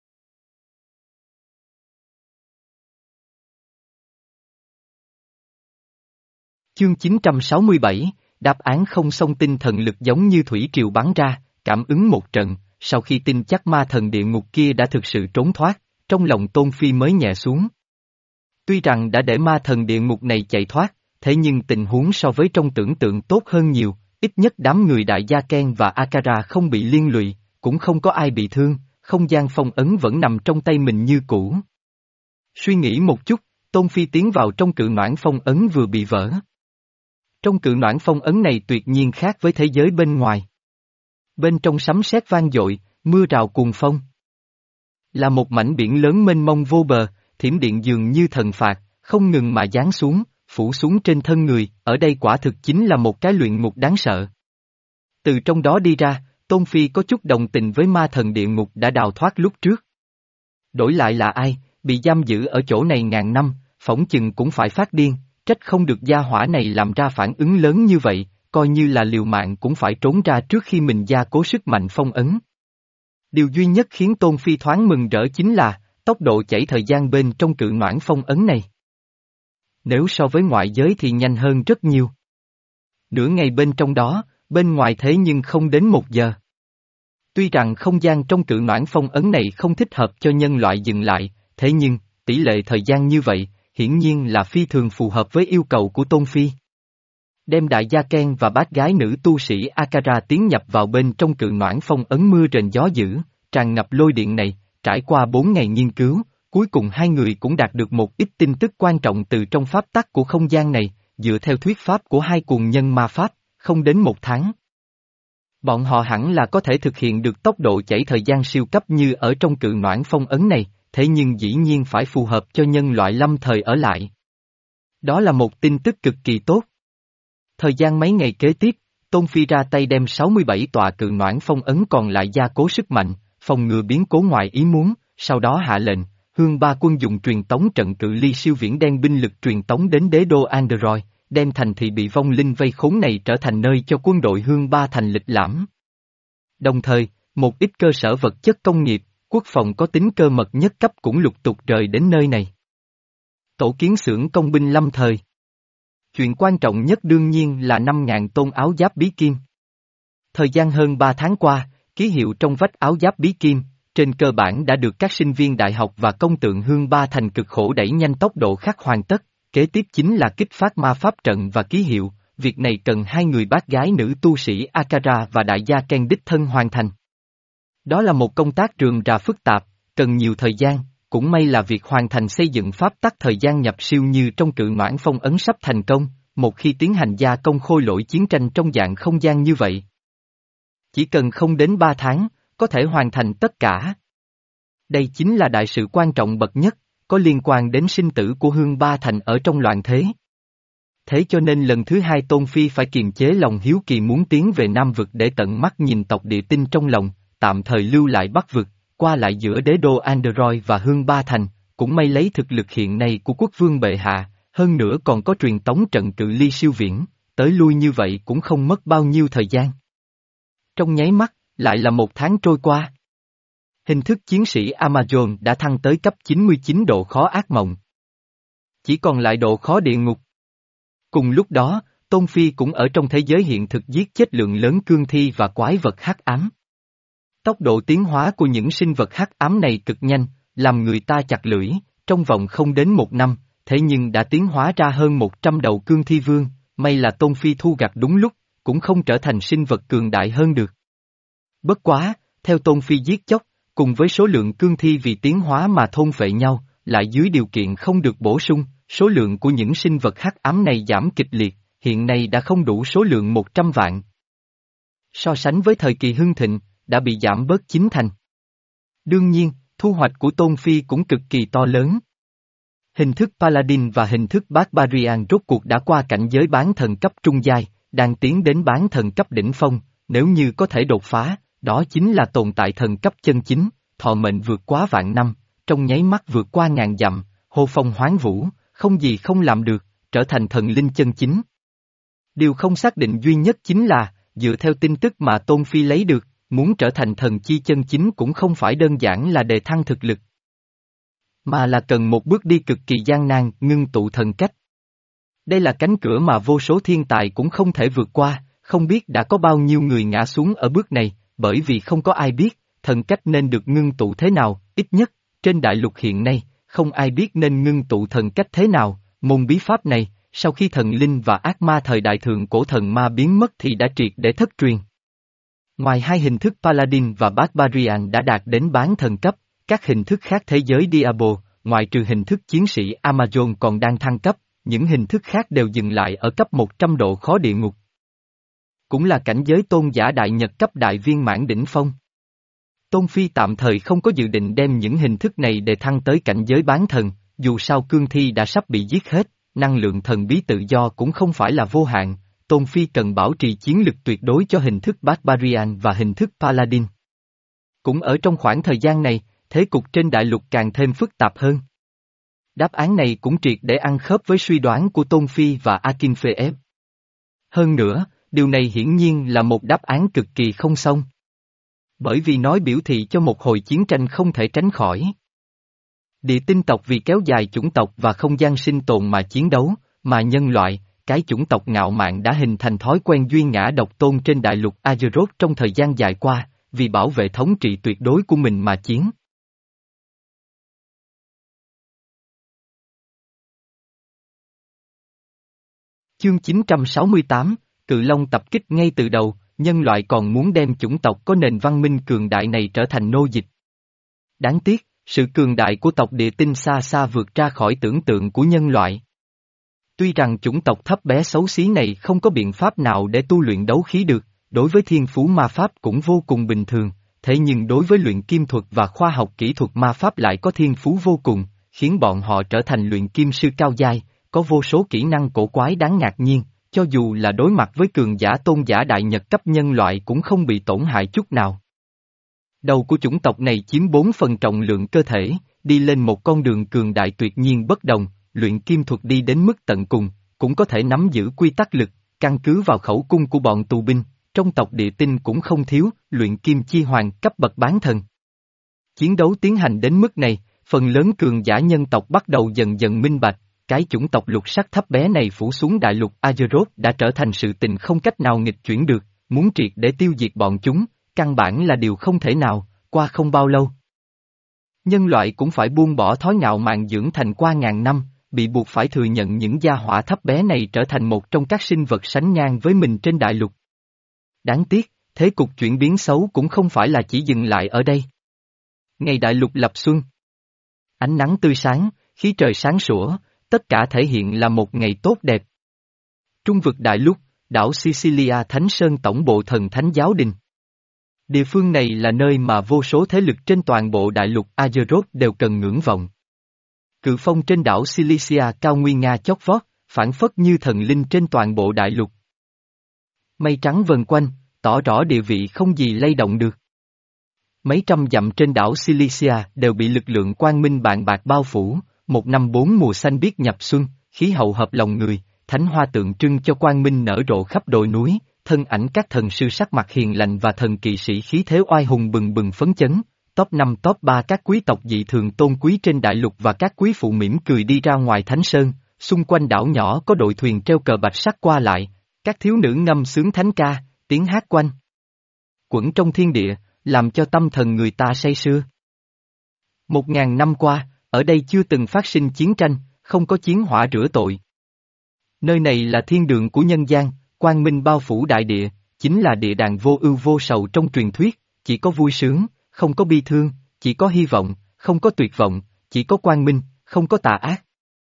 Chương chín trăm sáu mươi bảy, đáp án không xong. Tinh thần lực giống như thủy triều bắn ra, cảm ứng một trận, sau khi tin chắc ma thần địa ngục kia đã thực sự trốn thoát, trong lòng Tôn Phi mới nhẹ xuống. Tuy rằng đã để ma thần địa ngục này chạy thoát, thế nhưng tình huống so với trong tưởng tượng tốt hơn nhiều, ít nhất đám người đại gia Ken và Akara không bị liên lụy, cũng không có ai bị thương, không gian phong ấn vẫn nằm trong tay mình như cũ. Suy nghĩ một chút, Tôn Phi tiến vào trong cự noãn phong ấn vừa bị vỡ. Trong cự noãn phong ấn này tuyệt nhiên khác với thế giới bên ngoài. Bên trong sấm sét vang dội, mưa rào cuồng phong. Là một mảnh biển lớn mênh mông vô bờ, thiểm điện dường như thần phạt, không ngừng mà giáng xuống, phủ xuống trên thân người, ở đây quả thực chính là một cái luyện ngục đáng sợ. Từ trong đó đi ra, Tôn Phi có chút đồng tình với ma thần địa ngục đã đào thoát lúc trước. Đổi lại là ai, bị giam giữ ở chỗ này ngàn năm, phỏng chừng cũng phải phát điên, trách không được gia hỏa này làm ra phản ứng lớn như vậy, coi như là liều mạng cũng phải trốn ra trước khi mình gia cố sức mạnh phong ấn. Điều duy nhất khiến Tôn Phi thoáng mừng rỡ chính là, tốc độ chảy thời gian bên trong cự noãn phong ấn này. Nếu so với ngoại giới thì nhanh hơn rất nhiều. Nửa ngày bên trong đó, bên ngoài thế nhưng không đến một giờ. Tuy rằng không gian trong cự noãn phong ấn này không thích hợp cho nhân loại dừng lại, thế nhưng, tỷ lệ thời gian như vậy, hiển nhiên là phi thường phù hợp với yêu cầu của Tôn Phi. Đem đại gia Ken và bác gái nữ tu sĩ Akara tiến nhập vào bên trong cự noãn phong ấn mưa rền gió dữ, tràn ngập lôi điện này, trải qua bốn ngày nghiên cứu, cuối cùng hai người cũng đạt được một ít tin tức quan trọng từ trong pháp tắc của không gian này, dựa theo thuyết pháp của hai cuồng nhân ma pháp, không đến một tháng. Bọn họ hẳn là có thể thực hiện được tốc độ chảy thời gian siêu cấp như ở trong cự noãn phong ấn này, thế nhưng dĩ nhiên phải phù hợp cho nhân loại lâm thời ở lại. Đó là một tin tức cực kỳ tốt. Thời gian mấy ngày kế tiếp, Tôn Phi ra tay đem sáu mươi bảy tòa cự noãn phong ấn còn lại gia cố sức mạnh, phòng ngừa biến cố ngoài ý muốn, sau đó hạ lệnh, Hương Ba quân dùng truyền tống trận cự ly siêu viễn đen binh lực truyền tống đến đế đô Android, đem thành thị bị vong linh vây khốn này trở thành nơi cho quân đội Hương Ba thành lịch lãm. Đồng thời, một ít cơ sở vật chất công nghiệp, quốc phòng có tính cơ mật nhất cấp cũng lục tục rời đến nơi này. Tổ kiến xưởng công binh lâm thời. Chuyện quan trọng nhất đương nhiên là năm ngàn tôn áo giáp bí kim. Thời gian hơn ba tháng qua, ký hiệu trong vách áo giáp bí kim, trên cơ bản đã được các sinh viên đại học và công tượng Hương Ba thành cực khổ đẩy nhanh tốc độ khắc hoàn tất, kế tiếp chính là kích phát ma pháp trận và ký hiệu, việc này cần hai người bác gái nữ tu sĩ Akara và đại gia Ken đích thân hoàn thành. Đó là một công tác rườm rà phức tạp, cần nhiều thời gian, cũng may là việc hoàn thành xây dựng pháp tắc thời gian nhập siêu như trong cự noãn phong ấn sắp thành công, một khi tiến hành gia công khôi lỗi chiến tranh trong dạng không gian như vậy. Chỉ cần không đến ba tháng, có thể hoàn thành tất cả. Đây chính là đại sự quan trọng bậc nhất, có liên quan đến sinh tử của Hương Ba thành ở trong loạn thế. Thế cho nên lần thứ hai Tôn Phi phải kiềm chế lòng hiếu kỳ muốn tiến về Nam vực để tận mắt nhìn tộc địa tinh trong lòng, tạm thời lưu lại Bắc vực, qua lại giữa đế đô Android và Hương Ba thành, cũng may lấy thực lực hiện nay của quốc vương bệ hạ, hơn nữa còn có truyền tống trận cự ly siêu viễn, tới lui như vậy cũng không mất bao nhiêu thời gian. Trong nháy mắt, lại là một tháng trôi qua. Hình thức chiến sĩ Amazon đã thăng tới cấp chín mươi chín độ khó ác mộng. Chỉ còn lại độ khó địa ngục. Cùng lúc đó, Tôn Phi cũng ở trong thế giới hiện thực giết chết lượng lớn cương thi và quái vật hắc ám. Tốc độ tiến hóa của những sinh vật hắc ám này cực nhanh, làm người ta chặt lưỡi, trong vòng không đến một năm, thế nhưng đã tiến hóa ra hơn một trăm đầu cương thi vương, may là Tôn Phi thu gặt đúng lúc, cũng không trở thành sinh vật cường đại hơn được. Bất quá, theo Tôn Phi giết chóc, cùng với số lượng cương thi vì tiến hóa mà thôn phệ nhau, lại dưới điều kiện không được bổ sung, số lượng của những sinh vật hắc ám này giảm kịch liệt, hiện nay đã không đủ số lượng một trăm vạn. So sánh với thời kỳ hưng thịnh, đã bị giảm bớt chín thành. Đương nhiên, thu hoạch của Tôn Phi cũng cực kỳ to lớn. Hình thức Paladin và hình thức Barbarian rốt cuộc đã qua cảnh giới bán thần cấp trung giai, đang tiến đến bán thần cấp đỉnh phong, nếu như có thể đột phá, đó chính là tồn tại thần cấp chân chính, thọ mệnh vượt quá vạn năm, trong nháy mắt vượt qua ngàn dặm, hô phong hoán vũ, không gì không làm được, trở thành thần linh chân chính. Điều không xác định duy nhất chính là, dựa theo tin tức mà Tôn Phi lấy được, muốn trở thành thần chi chân chính cũng không phải đơn giản là đề thăng thực lực, mà là cần một bước đi cực kỳ gian nan, ngưng tụ thần cách. Đây là cánh cửa mà vô số thiên tài cũng không thể vượt qua, không biết đã có bao nhiêu người ngã xuống ở bước này, bởi vì không có ai biết, thần cách nên được ngưng tụ thế nào, ít nhất, trên đại lục hiện nay, không ai biết nên ngưng tụ thần cách thế nào, môn bí pháp này, sau khi thần linh và ác ma thời đại thượng cổ thần ma biến mất thì đã triệt để thất truyền. Ngoài hai hình thức Paladin và Barbarian đã đạt đến bán thần cấp, các hình thức khác thế giới Diablo, ngoại trừ hình thức chiến sĩ Amazon còn đang thăng cấp, những hình thức khác đều dừng lại ở cấp một trăm độ khó địa ngục. Cũng là cảnh giới tôn giả đại nhật cấp đại viên mãn đỉnh phong. Tôn Phi tạm thời không có dự định đem những hình thức này để thăng tới cảnh giới bán thần, dù sao cương thi đã sắp bị giết hết, năng lượng thần bí tự do cũng không phải là vô hạn, Tôn Phi cần bảo trì chiến lực tuyệt đối cho hình thức Barbarian và hình thức Paladin. Cũng ở trong khoảng thời gian này, thế cục trên đại lục càng thêm phức tạp hơn. Đáp án này cũng triệt để ăn khớp với suy đoán của Tôn Phi và Akinfeev. Hơn nữa, điều này hiển nhiên là một đáp án cực kỳ không xong. Bởi vì nói biểu thị cho một hồi chiến tranh không thể tránh khỏi. Địa tinh tộc vì kéo dài chủng tộc và không gian sinh tồn mà chiến đấu, mà nhân loại, cái chủng tộc ngạo mạn đã hình thành thói quen duy ngã độc tôn trên đại lục Azeroth trong thời gian dài qua, vì bảo vệ thống trị tuyệt đối của mình mà chiến. Chương chín trăm sáu mươi tám, Cự Long tập kích ngay từ đầu, nhân loại còn muốn đem chủng tộc có nền văn minh cường đại này trở thành nô dịch. Đáng tiếc, sự cường đại của tộc địa tinh xa xa vượt ra khỏi tưởng tượng của nhân loại. Tuy rằng chủng tộc thấp bé xấu xí này không có biện pháp nào để tu luyện đấu khí được, đối với thiên phú ma pháp cũng vô cùng bình thường, thế nhưng đối với luyện kim thuật và khoa học kỹ thuật ma pháp lại có thiên phú vô cùng, khiến bọn họ trở thành luyện kim sư cao giai, có vô số kỹ năng cổ quái đáng ngạc nhiên, cho dù là đối mặt với cường giả tôn giả đại nhật cấp nhân loại cũng không bị tổn hại chút nào. Đầu của chủng tộc này chiếm bốn phần trọng lượng cơ thể, đi lên một con đường cường đại tuyệt nhiên bất đồng, luyện kim thuật đi đến mức tận cùng, cũng có thể nắm giữ quy tắc lực, căn cứ vào khẩu cung của bọn tù binh, trong tộc địa tinh cũng không thiếu, luyện kim chi hoàng cấp bậc bán thần. Chiến đấu tiến hành đến mức này, phần lớn cường giả nhân tộc bắt đầu dần dần minh bạch, cái chủng tộc lục sắc thấp bé này phủ xuống đại lục Azeroth đã trở thành sự tình không cách nào nghịch chuyển được, muốn triệt để tiêu diệt bọn chúng, căn bản là điều không thể nào, qua không bao lâu. Nhân loại cũng phải buông bỏ thói ngạo mạn dưỡng thành qua ngàn năm, bị buộc phải thừa nhận những gia hỏa thấp bé này trở thành một trong các sinh vật sánh ngang với mình trên đại lục. Đáng tiếc, thế cục chuyển biến xấu cũng không phải là chỉ dừng lại ở đây. Ngày đại lục lập xuân. Ánh nắng tươi sáng, khí trời sáng sủa, tất cả thể hiện là một ngày tốt đẹp. Trung vực đại lục, đảo Sicilia Thánh Sơn tổng bộ thần thánh giáo đình. Địa phương này là nơi mà vô số thế lực trên toàn bộ đại lục Azeroth đều cần ngưỡng vọng. Cự phong trên đảo Cilicia cao nguy nga chót vót, phảng phất như thần linh trên toàn bộ đại lục. Mây trắng vần quanh, tỏ rõ địa vị không gì lay động được. Mấy trăm dặm trên đảo Cilicia đều bị lực lượng quang minh bàn bạc bao phủ, một năm bốn mùa xanh biếc nhập xuân, khí hậu hợp lòng người, thánh hoa tượng trưng cho quang minh nở rộ khắp đồi núi, thân ảnh các thần sư sắc mặt hiền lành và thần kỵ sĩ khí thế oai hùng bừng bừng phấn chấn. Top năm top ba các quý tộc dị thường tôn quý trên đại lục và các quý phụ mỉm cười đi ra ngoài Thánh Sơn, xung quanh đảo nhỏ có đội thuyền treo cờ bạch sắc qua lại, các thiếu nữ ngâm sướng thánh ca, tiếng hát quanh quẩn trong thiên địa, làm cho tâm thần người ta say sưa. Một ngàn năm qua, ở đây chưa từng phát sinh chiến tranh, không có chiến hỏa rửa tội. Nơi này là thiên đường của nhân gian, quang minh bao phủ đại địa, chính là địa đàng vô ưu vô sầu trong truyền thuyết, chỉ có vui sướng, không có bi thương, chỉ có hy vọng, không có tuyệt vọng, chỉ có quang minh, không có tà ác.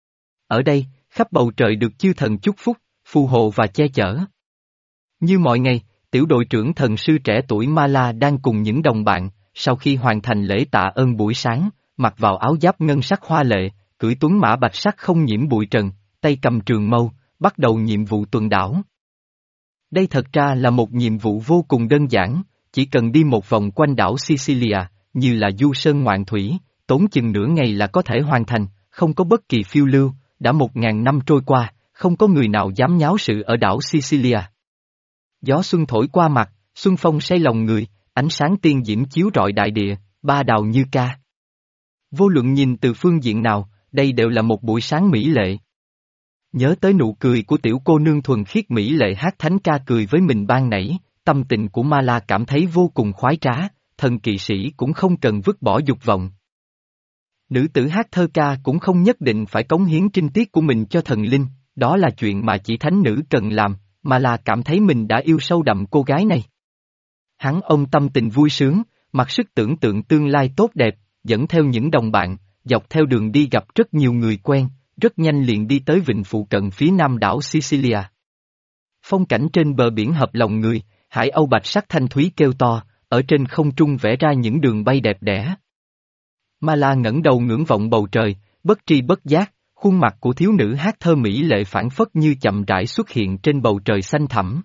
Ở đây, khắp bầu trời được chư thần chúc phúc, phù hộ và che chở. Như mọi ngày, tiểu đội trưởng thần sư trẻ tuổi Mala đang cùng những đồng bạn, sau khi hoàn thành lễ tạ ơn buổi sáng, mặc vào áo giáp ngân sắc hoa lệ, cưỡi tuấn mã bạch sắc không nhiễm bụi trần, tay cầm trường mâu, bắt đầu nhiệm vụ tuần đảo. Đây thật ra là một nhiệm vụ vô cùng đơn giản, chỉ cần đi một vòng quanh đảo Sicilia, như là du sơn ngoạn thủy, tốn chừng nửa ngày là có thể hoàn thành, không có bất kỳ phiêu lưu, đã một ngàn năm trôi qua, không có người nào dám nháo sự ở đảo Sicilia. Gió xuân thổi qua mặt, xuân phong say lòng người, ánh sáng tiên diễm chiếu rọi đại địa, ba đào như ca. Vô luận nhìn từ phương diện nào, đây đều là một buổi sáng mỹ lệ. Nhớ tới nụ cười của tiểu cô nương thuần khiết mỹ lệ hát thánh ca cười với mình ban nãy, tâm tình của Ma La cảm thấy vô cùng khoái trá, thần kỵ sĩ cũng không cần vứt bỏ dục vọng. Nữ tử hát thơ ca cũng không nhất định phải cống hiến trinh tiết của mình cho thần linh, đó là chuyện mà chỉ thánh nữ cần làm, mà là cảm thấy mình đã yêu sâu đậm cô gái này. Hắn ông tâm tình vui sướng, mặc sức tưởng tượng tương lai tốt đẹp, dẫn theo những đồng bạn, dọc theo đường đi gặp rất nhiều người quen, rất nhanh liền đi tới vịnh phụ cận phía nam đảo Sicilia. Phong cảnh trên bờ biển hợp lòng người, hải âu bạch sắc thanh thúy kêu to, ở trên không trung vẽ ra những đường bay đẹp đẽ. Ma La ngẩng đầu ngưỡng vọng bầu trời, bất tri bất giác, khuôn mặt của thiếu nữ hát thơ mỹ lệ phảng phất như chậm rãi xuất hiện trên bầu trời xanh thẳm.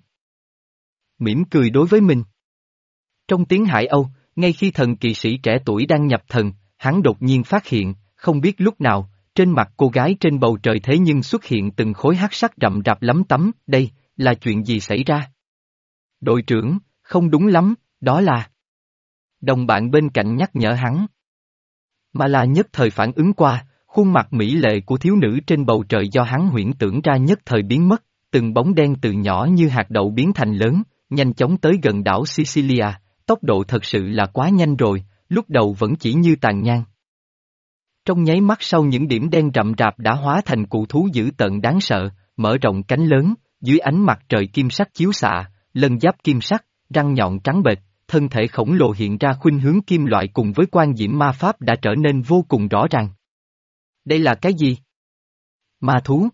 Mỉm cười đối với mình. Trong tiếng hải âu, ngay khi thần kỵ sĩ trẻ tuổi đang nhập thần, hắn đột nhiên phát hiện, không biết lúc nào, trên mặt cô gái trên bầu trời thế nhưng xuất hiện từng khối hắc sắc rậm rạp lấm tấm, đây, là chuyện gì xảy ra? Đội trưởng, không đúng lắm, đó là... Đồng bạn bên cạnh nhắc nhở hắn. Mà là nhất thời phản ứng qua, khuôn mặt mỹ lệ của thiếu nữ trên bầu trời do hắn huyễn tưởng ra nhất thời biến mất, từng bóng đen từ nhỏ như hạt đậu biến thành lớn, nhanh chóng tới gần đảo Sicilia, tốc độ thật sự là quá nhanh rồi, lúc đầu vẫn chỉ như tàn nhang. Trong nháy mắt sau những điểm đen rậm rạp đã hóa thành cụ thú dữ tợn đáng sợ, mở rộng cánh lớn, dưới ánh mặt trời kim sắc chiếu xạ, lân giáp kim sắc, răng nhọn trắng bệch, thân thể khổng lồ hiện ra khuynh hướng kim loại cùng với quan diễm ma pháp đã trở nên vô cùng rõ ràng. Đây là cái gì? Ma thú.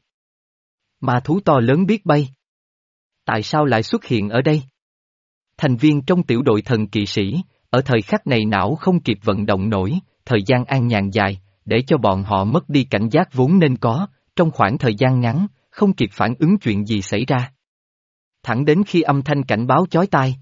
Ma thú to lớn biết bay. Tại sao lại xuất hiện ở đây? Thành viên trong tiểu đội thần kỵ sĩ, ở thời khắc này não không kịp vận động nổi, thời gian an nhàn dài, để cho bọn họ mất đi cảnh giác vốn nên có, trong khoảng thời gian ngắn, không kịp phản ứng chuyện gì xảy ra. Thẳng đến khi âm thanh cảnh báo chói tai.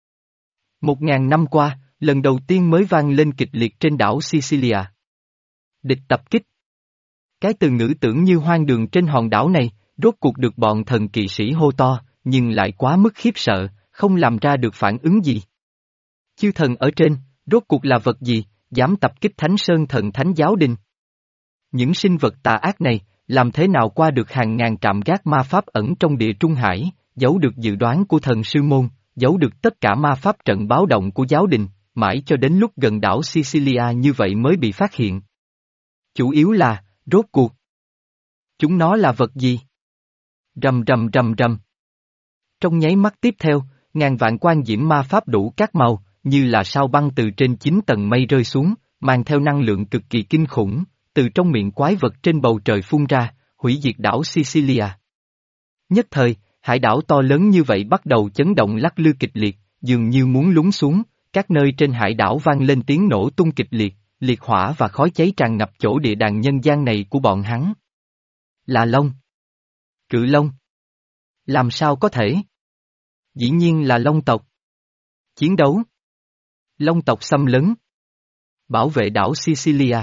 Một ngàn năm qua, lần đầu tiên mới vang lên kịch liệt trên đảo Sicilia. Địch tập kích. Cái từ ngữ tưởng như hoang đường trên hòn đảo này, rốt cuộc được bọn thần kỵ sĩ hô to, nhưng lại quá mức khiếp sợ, không làm ra được phản ứng gì. Chư thần ở trên, rốt cuộc là vật gì, dám tập kích Thánh Sơn Thần Thánh Giáo Đình? Những sinh vật tà ác này, làm thế nào qua được hàng ngàn trạm gác ma pháp ẩn trong địa Trung Hải, giấu được dự đoán của thần sư môn, giấu được tất cả ma pháp trận báo động của giáo đình, mãi cho đến lúc gần đảo Sicilia như vậy mới bị phát hiện. Chủ yếu là, rốt cuộc. Chúng nó là vật gì? Rầm rầm rầm rầm. Trong nháy mắt tiếp theo, ngàn vạn quan diễm ma pháp đủ các màu, như là sao băng từ trên chín tầng mây rơi xuống, mang theo năng lượng cực kỳ kinh khủng, từ trong miệng quái vật trên bầu trời phun ra, hủy diệt đảo Sicilia. Nhất thời, hải đảo to lớn như vậy bắt đầu chấn động lắc lư kịch liệt, dường như muốn lún xuống, các nơi trên hải đảo vang lên tiếng nổ tung kịch liệt, liệt hỏa và khói cháy tràn ngập chỗ địa đàng nhân gian này của bọn hắn. Là Long. Cự Long. Làm sao có thể? Dĩ nhiên là Long tộc. Chiến đấu. Long tộc xâm lấn. Bảo vệ đảo Sicilia.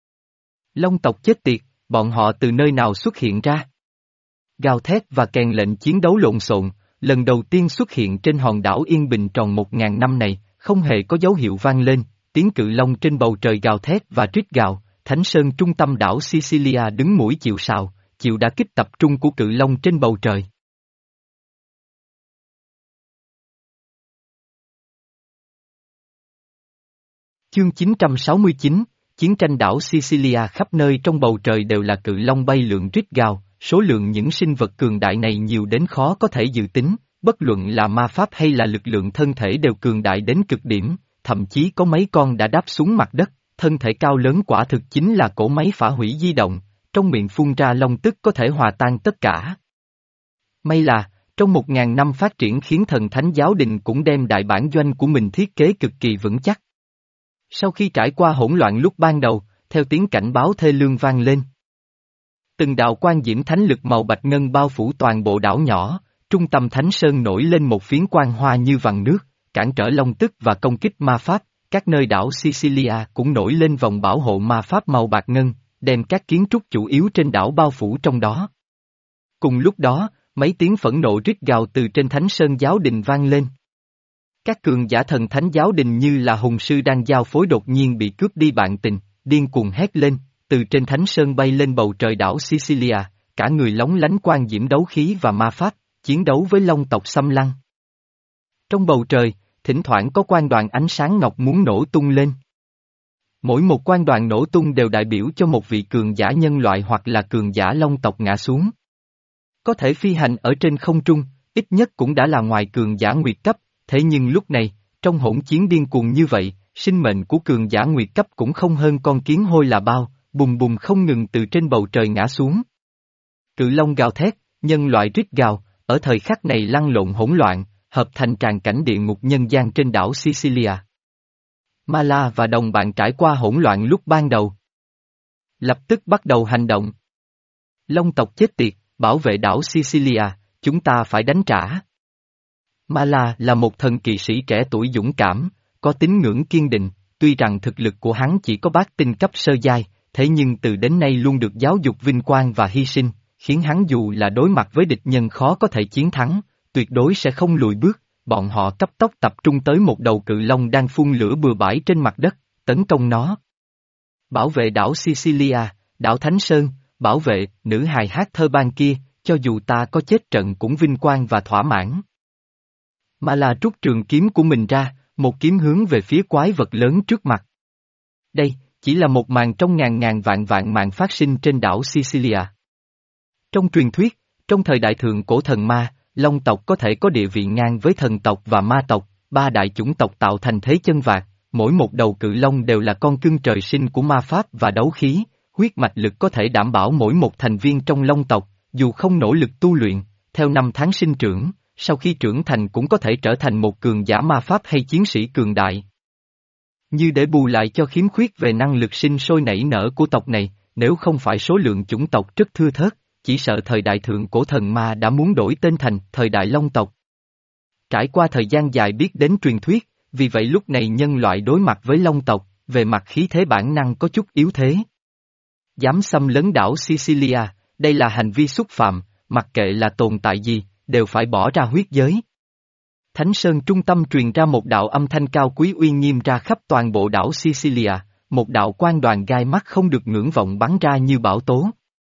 Long tộc chết tiệt, bọn họ từ nơi nào xuất hiện ra? Gào thét và kèn lệnh chiến đấu lộn xộn, lần đầu tiên xuất hiện trên hòn đảo yên bình tròn một ngàn năm này, không hề có dấu hiệu vang lên, tiếng cự long trên bầu trời gào thét và rít gào, Thánh Sơn trung tâm đảo Sicilia đứng mũi chịu sào, chịu đả kích tập trung của cự long trên bầu trời. Chương chín trăm sáu mươi chín, Chiến tranh đảo Sicilia khắp nơi trong bầu trời đều là cự long bay lượn rít gào, số lượng những sinh vật cường đại này nhiều đến khó có thể dự tính, bất luận là ma pháp hay là lực lượng thân thể đều cường đại đến cực điểm, thậm chí có mấy con đã đáp xuống mặt đất, thân thể cao lớn quả thực chính là cỗ máy phá hủy di động, trong miệng phun ra long tức có thể hòa tan tất cả. May là, trong một ngàn năm phát triển khiến thần thánh giáo đình cũng đem đại bản doanh của mình thiết kế cực kỳ vững chắc. Sau khi trải qua hỗn loạn lúc ban đầu, theo tiếng cảnh báo thê lương vang lên. Từng đạo quan diễm thánh lực màu bạch ngân bao phủ toàn bộ đảo nhỏ, trung tâm thánh sơn nổi lên một phiến quang hoa như vằn nước, cản trở long tức và công kích ma pháp, các nơi đảo Sicilia cũng nổi lên vòng bảo hộ ma pháp màu bạc ngân, đem các kiến trúc chủ yếu trên đảo bao phủ trong đó. Cùng lúc đó, mấy tiếng phẫn nộ rít gào từ trên thánh sơn giáo đình vang lên. Các cường giả thần thánh giáo đình như là hùng sư đang giao phối đột nhiên bị cướp đi bạn tình, điên cuồng hét lên, từ trên thánh sơn bay lên bầu trời đảo Sicilia, cả người lóng lánh quang diễm đấu khí và ma pháp, chiến đấu với long tộc xâm lăng. Trong bầu trời, thỉnh thoảng có quang đoàn ánh sáng ngọc muốn nổ tung lên. Mỗi một quang đoàn nổ tung đều đại biểu cho một vị cường giả nhân loại hoặc là cường giả long tộc ngã xuống. Có thể phi hành ở trên không trung, ít nhất cũng đã là ngoài cường giả nguyệt cấp, thế nhưng lúc này, trong hỗn chiến điên cuồng như vậy, sinh mệnh của cường giả nguyệt cấp cũng không hơn con kiến hôi là bao, bùng bùng không ngừng từ trên bầu trời ngã xuống. Cự long gào thét, nhân loại rít gào, ở thời khắc này lăn lộn hỗn loạn, hợp thành tràn cảnh địa ngục nhân gian trên đảo Sicilia. Mala và đồng bạn trải qua hỗn loạn lúc ban đầu. Lập tức bắt đầu hành động. Long tộc chết tiệt, bảo vệ đảo Sicilia, chúng ta phải đánh trả. Mala là một thần kỵ sĩ trẻ tuổi dũng cảm, có tín ngưỡng kiên định, tuy rằng thực lực của hắn chỉ có bát tinh cấp sơ giai, thế nhưng từ đến nay luôn được giáo dục vinh quang và hy sinh, khiến hắn dù là đối mặt với địch nhân khó có thể chiến thắng, tuyệt đối sẽ không lùi bước. Bọn họ cấp tốc tập trung tới một đầu cự long đang phun lửa bừa bãi trên mặt đất, tấn công nó. Bảo vệ đảo Sicilia, đảo Thánh Sơn, bảo vệ nữ hài hát thơ ban kia, cho dù ta có chết trận cũng vinh quang và thỏa mãn. Mala rút trường kiếm của mình ra, một kiếm hướng về phía quái vật lớn trước mặt. Đây, chỉ là một màn trong ngàn ngàn vạn vạn màn phát sinh trên đảo Sicilia. Trong truyền thuyết, trong thời đại thượng cổ thần ma, Long tộc có thể có địa vị ngang với thần tộc và ma tộc, ba đại chủng tộc tạo thành thế chân vạc, mỗi một đầu cự long đều là con cưng trời sinh của ma pháp và đấu khí, huyết mạch lực có thể đảm bảo mỗi một thành viên trong Long tộc, dù không nỗ lực tu luyện, theo năm tháng sinh trưởng, sau khi trưởng thành cũng có thể trở thành một cường giả ma pháp hay chiến sĩ cường đại. Như để bù lại cho khiếm khuyết về năng lực sinh sôi nảy nở của tộc này, nếu không phải số lượng chủng tộc rất thưa thớt, chỉ sợ thời đại thượng cổ thần ma đã muốn đổi tên thành thời đại Long tộc. Trải qua thời gian dài biết đến truyền thuyết, vì vậy lúc này nhân loại đối mặt với Long tộc, về mặt khí thế bản năng có chút yếu thế. Dám xâm lấn đảo Sicilia, đây là hành vi xúc phạm, mặc kệ là tồn tại gì, đều phải bỏ ra huyết giới. Thánh Sơn trung tâm truyền ra một đạo âm thanh cao quý uy nghiêm ra khắp toàn bộ đảo Sicilia, một đạo quang đoàn gai mắt không được ngưỡng vọng bắn ra như bão tố.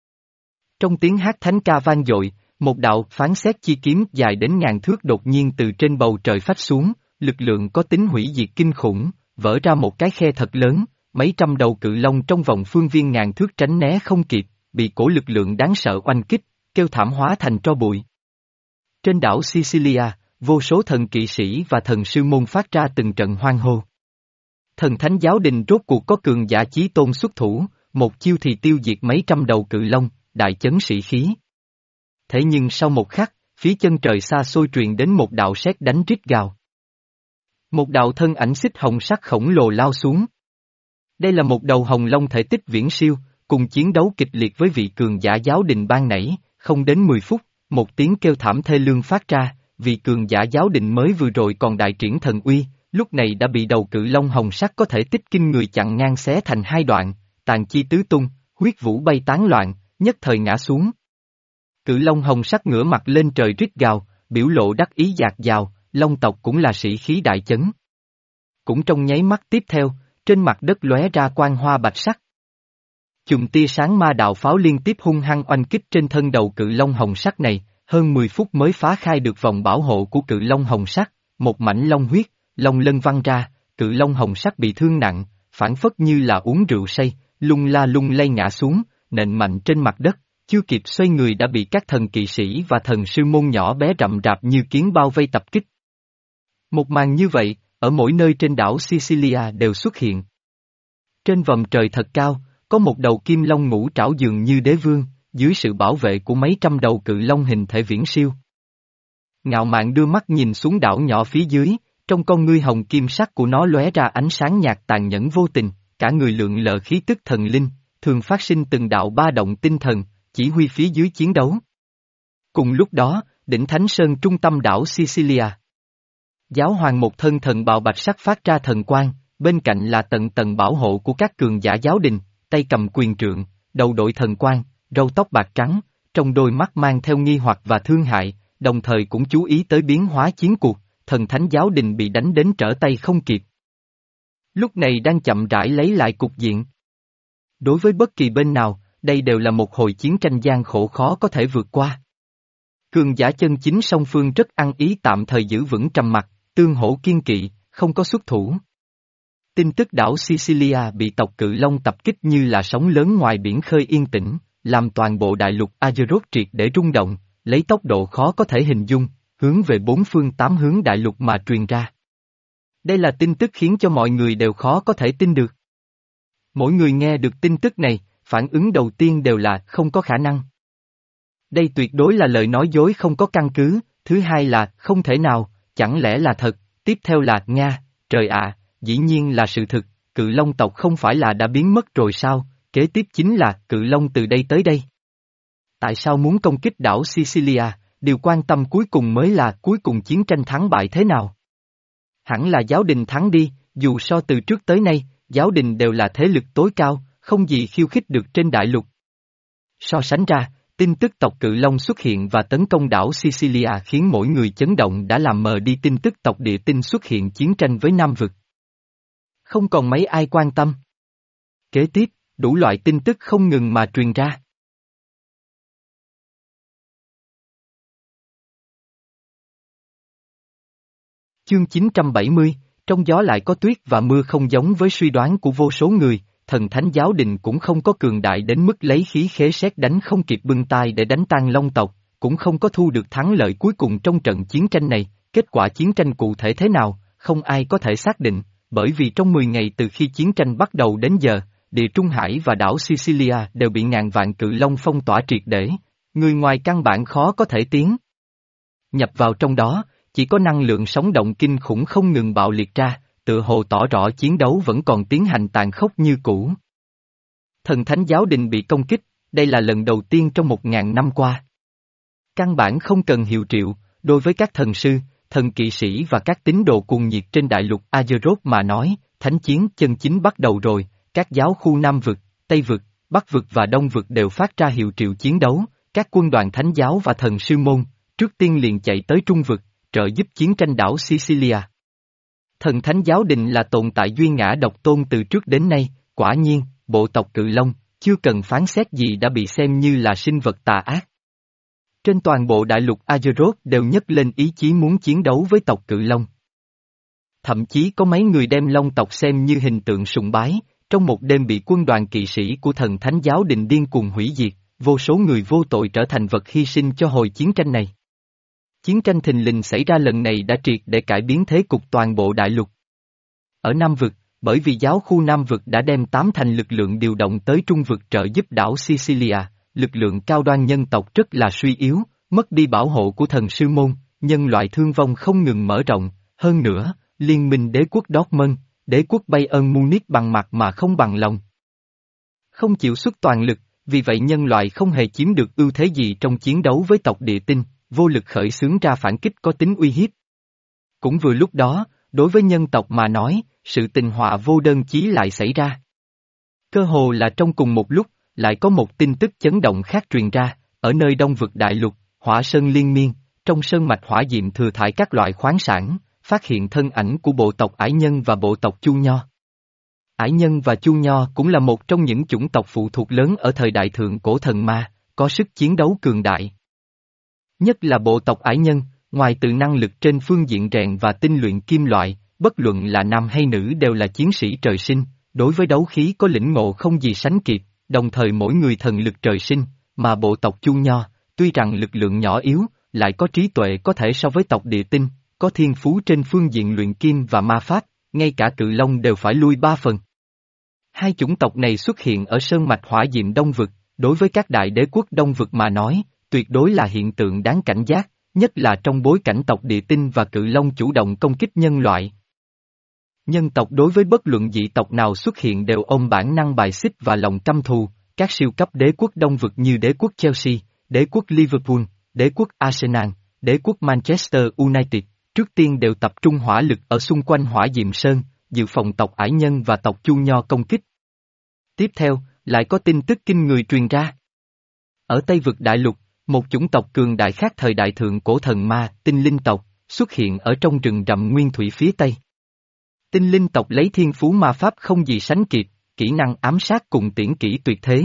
Trong tiếng hát thánh ca vang dội, một đạo phán xét chi kiếm dài đến ngàn thước đột nhiên từ trên bầu trời phách xuống, lực lượng có tính hủy diệt kinh khủng, vỡ ra một cái khe thật lớn, mấy trăm đầu cự long trong vòng phương viên ngàn thước tránh né không kịp, bị cổ lực lượng đáng sợ oanh kích, kêu thảm hóa thành tro bụi. Trên đảo Sicilia, vô số thần kỵ sĩ và thần sư môn phát ra từng trận hoan hô. Thần thánh giáo đình rốt cuộc có cường giả chí tôn xuất thủ, một chiêu thì tiêu diệt mấy trăm đầu cự long, đại chấn sĩ khí. Thế nhưng sau một khắc, phía chân trời xa xôi truyền đến một đạo sét đánh rít gào. Một đạo thân ảnh xích hồng sắc khổng lồ lao xuống. Đây là một đầu hồng long thể tích viễn siêu, cùng chiến đấu kịch liệt với vị cường giả giáo đình ban nãy, không đến mười phút, một tiếng kêu thảm thê lương phát ra, vị cường giả giáo đình mới vừa rồi còn đại triển thần uy, lúc này đã bị đầu cự long hồng sắc có thể tích kinh người chặn ngang xé thành hai đoạn, tàn chi tứ tung, huyết vũ bay tán loạn, nhất thời ngã xuống. Cự long hồng sắc ngửa mặt lên trời rít gào, biểu lộ đắc ý dạt dào, long tộc cũng là sĩ khí đại chấn. Cũng trong nháy mắt tiếp theo, trên mặt đất lóe ra quang hoa bạch sắc. Chùm tia sáng ma đạo pháo liên tiếp hung hăng oanh kích trên thân đầu cự long hồng sắc này, hơn mười phút mới phá khai được vòng bảo hộ của cự long hồng sắc, một mảnh long huyết, long lân văng ra, cự long hồng sắc bị thương nặng, phản phất như là uống rượu say, lung la lung lay ngã xuống, nện mạnh trên mặt đất, chưa kịp xoay người đã bị các thần kỵ sĩ và thần sư môn nhỏ bé rậm rạp như kiến bao vây tập kích. Một màn như vậy, ở mỗi nơi trên đảo Sicilia đều xuất hiện. Trên vòm trời thật cao, có một đầu kim long ngũ trảo dường như đế vương, dưới sự bảo vệ của mấy trăm đầu cự long hình thể viễn siêu. Ngạo mạn đưa mắt nhìn xuống đảo nhỏ phía dưới, trong con ngươi hồng kim sắc của nó lóe ra ánh sáng nhạt tàn nhẫn vô tình, cả người lượng lờ khí tức thần linh, thường phát sinh từng đạo ba động tinh thần, chỉ huy phía dưới chiến đấu. Cùng lúc đó, đỉnh Thánh Sơn trung tâm đảo Sicilia. Giáo hoàng một thân thần bào bạch sắc phát ra thần quang, bên cạnh là tầng tầng bảo hộ của các cường giả giáo đình, tay cầm quyền trượng, đầu đội thần quang, râu tóc bạc trắng, trong đôi mắt mang theo nghi hoặc và thương hại, đồng thời cũng chú ý tới biến hóa chiến cuộc, thần thánh giáo đình bị đánh đến trở tay không kịp. Lúc này đang chậm rãi lấy lại cục diện. Đối với bất kỳ bên nào, đây đều là một hồi chiến tranh gian khổ khó có thể vượt qua. Cường giả chân chính song phương rất ăn ý tạm thời giữ vững trầm mặc, tương hỗ kiên kỵ, không có xuất thủ. Tin tức đảo Sicilia bị tộc Cự Long tập kích như là sóng lớn ngoài biển khơi yên tĩnh, làm toàn bộ đại lục Azeroth triệt để rung động, lấy tốc độ khó có thể hình dung, hướng về bốn phương tám hướng đại lục mà truyền ra. Đây là tin tức khiến cho mọi người đều khó có thể tin được. Mỗi người nghe được tin tức này, phản ứng đầu tiên đều là không có khả năng. Đây tuyệt đối là lời nói dối không có căn cứ, thứ hai là không thể nào, chẳng lẽ là thật, tiếp theo là Nga, trời ạ, dĩ nhiên là sự thực, Cự Long tộc không phải là đã biến mất rồi sao, kế tiếp chính là Cự Long từ đây tới đây. Tại sao muốn công kích đảo Sicilia, điều quan tâm cuối cùng mới là cuối cùng chiến tranh thắng bại thế nào. Hẳn là giáo đình thắng đi, dù so từ trước tới nay, giáo đình đều là thế lực tối cao, không gì khiêu khích được trên đại lục. So sánh ra, tin tức tộc Cự Long xuất hiện và tấn công đảo Sicilia khiến mỗi người chấn động đã làm mờ đi tin tức tộc Địa Tinh xuất hiện chiến tranh với Nam Vực. Không còn mấy ai quan tâm. Kế tiếp, đủ loại tin tức không ngừng mà truyền ra. Chương chín trăm bảy mươi, trong gió lại có tuyết và mưa không giống với suy đoán của vô số người, thần thánh giáo đình cũng không có cường đại đến mức lấy khí khế sét đánh không kịp bưng tai để đánh tan Long tộc, cũng không có thu được thắng lợi cuối cùng trong trận chiến tranh này, kết quả chiến tranh cụ thể thế nào, không ai có thể xác định, bởi vì trong mười ngày từ khi chiến tranh bắt đầu đến giờ, địa Trung Hải và đảo Sicilia đều bị ngàn vạn cự long phong tỏa triệt để, người ngoài căn bản khó có thể tiến nhập vào trong đó, chỉ có năng lượng sóng động kinh khủng không ngừng bạo liệt ra, tựa hồ tỏ rõ chiến đấu vẫn còn tiến hành tàn khốc như cũ. Thần thánh giáo đình bị công kích, đây là lần đầu tiên trong một ngàn năm qua. Căn bản không cần hiệu triệu, đối với các thần sư, thần kỵ sĩ và các tín đồ cuồng nhiệt trên đại lục Azeroth mà nói, thánh chiến chân chính bắt đầu rồi, các giáo khu Nam vực, Tây vực, Bắc vực và Đông vực đều phát ra hiệu triệu chiến đấu, các quân đoàn thánh giáo và thần sư môn, trước tiên liền chạy tới Trung vực, trợ giúp chiến tranh đảo Sicilia. Thần thánh giáo đình là tồn tại duy ngã độc tôn từ trước đến nay, quả nhiên, bộ tộc Cự Long, chưa cần phán xét gì đã bị xem như là sinh vật tà ác. Trên toàn bộ đại lục Azeroth đều nhấc lên ý chí muốn chiến đấu với tộc Cự Long. Thậm chí có mấy người đem Long tộc xem như hình tượng sùng bái, trong một đêm bị quân đoàn kỵ sĩ của thần thánh giáo đình điên cuồng hủy diệt, vô số người vô tội trở thành vật hy sinh cho hồi chiến tranh này. Chiến tranh thình lình xảy ra lần này đã triệt để cải biến thế cục toàn bộ đại lục. Ở Nam vực, bởi vì giáo khu Nam vực đã đem tám thành lực lượng điều động tới Trung vực trợ giúp đảo Sicilia, lực lượng cao đoan nhân tộc rất là suy yếu, mất đi bảo hộ của thần sư môn, nhân loại thương vong không ngừng mở rộng, hơn nữa, liên minh đế quốc Dortmund, đế quốc Bayern Munich bằng mặt mà không bằng lòng. Không chịu xuất toàn lực, vì vậy nhân loại không hề chiếm được ưu thế gì trong chiến đấu với tộc Địa Tinh, vô lực khởi xướng ra phản kích có tính uy hiếp. Cũng vừa lúc đó, đối với nhân tộc mà nói, sự tình họa vô đơn chí lại xảy ra. Cơ hồ là trong cùng một lúc, lại có một tin tức chấn động khác truyền ra, ở nơi Đông vực đại lục, hỏa sơn liên miên, trong sơn mạch hỏa diệm thừa thải các loại khoáng sản, phát hiện thân ảnh của bộ tộc Ải Nhân và bộ tộc Chu Nho. Ải Nhân và Chu Nho cũng là một trong những chủng tộc phụ thuộc lớn ở thời đại thượng cổ thần ma, có sức chiến đấu cường đại. Nhất là bộ tộc Ải Nhân, ngoài từ năng lực trên phương diện rèn và tinh luyện kim loại, bất luận là nam hay nữ đều là chiến sĩ trời sinh, đối với đấu khí có lĩnh ngộ không gì sánh kịp, đồng thời mỗi người thần lực trời sinh, mà bộ tộc Chu Nho, tuy rằng lực lượng nhỏ yếu, lại có trí tuệ có thể so với tộc Địa Tinh, có thiên phú trên phương diện luyện kim và ma pháp, ngay cả Cự Long đều phải lui ba phần. Hai chủng tộc này xuất hiện ở sơn mạch hỏa diệm Đông vực, đối với các đại đế quốc Đông vực mà nói, tuyệt đối là hiện tượng đáng cảnh giác, nhất là trong bối cảnh tộc Địa Tinh và Cự Long chủ động công kích nhân loại. Nhân tộc đối với bất luận dị tộc nào xuất hiện đều ôm bản năng bài xích và lòng căm thù, các siêu cấp đế quốc Đông vực như đế quốc Chelsea, đế quốc Liverpool, đế quốc Arsenal, đế quốc Manchester United, trước tiên đều tập trung hỏa lực ở xung quanh Hỏa Diệm Sơn, dự phòng tộc Ải Nhân và tộc Chu Nho công kích. Tiếp theo, lại có tin tức kinh người truyền ra. Ở Tây vực đại lục, một chủng tộc cường đại khác thời đại thượng cổ thần ma, tinh linh tộc, xuất hiện ở trong rừng rậm nguyên thủy phía Tây. Tinh linh tộc lấy thiên phú ma pháp không gì sánh kịp, kỹ năng ám sát cùng tiễn kỹ tuyệt thế.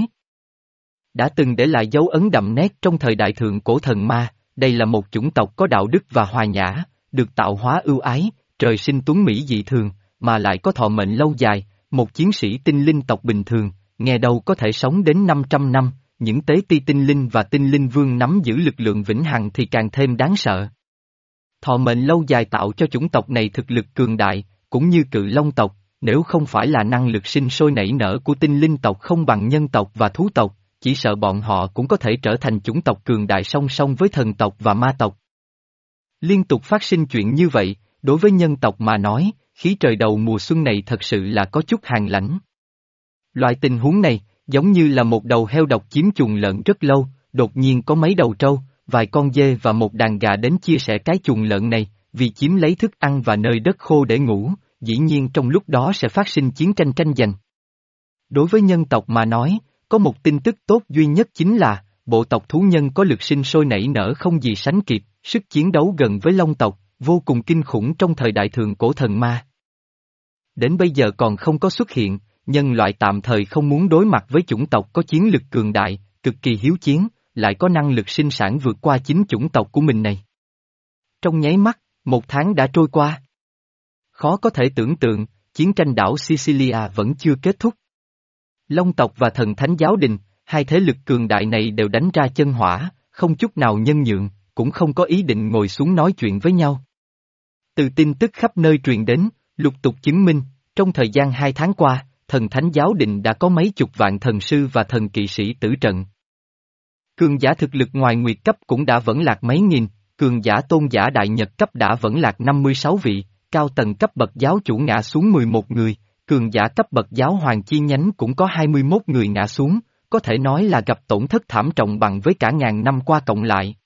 Đã từng để lại dấu ấn đậm nét trong thời đại thượng cổ thần ma, đây là một chủng tộc có đạo đức và hòa nhã, được tạo hóa ưu ái, trời sinh tuấn mỹ dị thường, mà lại có thọ mệnh lâu dài, một chiến sĩ tinh linh tộc bình thường, nghe đâu có thể sống đến năm trăm năm, những tế ti tinh linh và tinh linh vương nắm giữ lực lượng vĩnh hằng thì càng thêm đáng sợ. Thọ mệnh lâu dài tạo cho chủng tộc này thực lực cường đại, cũng như cự long tộc, nếu không phải là năng lực sinh sôi nảy nở của tinh linh tộc không bằng nhân tộc và thú tộc, chỉ sợ bọn họ cũng có thể trở thành chủng tộc cường đại song song với thần tộc và ma tộc. Liên tục phát sinh chuyện như vậy, đối với nhân tộc mà nói, khí trời đầu mùa xuân này thật sự là có chút hàn lãnh. Loại tình huống này, giống như là một đầu heo độc chiếm chuồng lợn rất lâu, đột nhiên có mấy đầu trâu, vài con dê và một đàn gà đến chia sẻ cái chuồng lợn này, vì chiếm lấy thức ăn và nơi đất khô để ngủ, dĩ nhiên trong lúc đó sẽ phát sinh chiến tranh tranh giành. Đối với nhân tộc mà nói, có một tin tức tốt duy nhất chính là, bộ tộc thú nhân có lực sinh sôi nảy nở không gì sánh kịp, sức chiến đấu gần với long tộc, vô cùng kinh khủng trong thời đại thượng cổ thần ma. Đến bây giờ còn không có xuất hiện, nhân loại tạm thời không muốn đối mặt với chủng tộc có chiến lực cường đại, cực kỳ hiếu chiến, lại có năng lực sinh sản vượt qua chính chủng tộc của mình này. Trong nháy mắt, một tháng đã trôi qua. Khó có thể tưởng tượng, chiến tranh đảo Sicilia vẫn chưa kết thúc. Long tộc và thần thánh giáo đình, hai thế lực cường đại này đều đánh ra chân hỏa, không chút nào nhân nhượng, cũng không có ý định ngồi xuống nói chuyện với nhau. Từ tin tức khắp nơi truyền đến, lục tục chứng minh, trong thời gian hai tháng qua, thần thánh giáo đình đã có mấy chục vạn thần sư và thần kỵ sĩ tử trận. Cường giả thực lực ngoài nguyệt cấp cũng đã vẫn lạc mấy nghìn, cường giả tôn giả đại nhật cấp đã vẫn lạc năm mươi sáu vị, cao tầng cấp bậc giáo chủ ngã xuống mười một người, cường giả cấp bậc giáo hoàng chi nhánh cũng có hai mươi mốt người ngã xuống, có thể nói là gặp tổn thất thảm trọng bằng với cả ngàn năm qua cộng lại.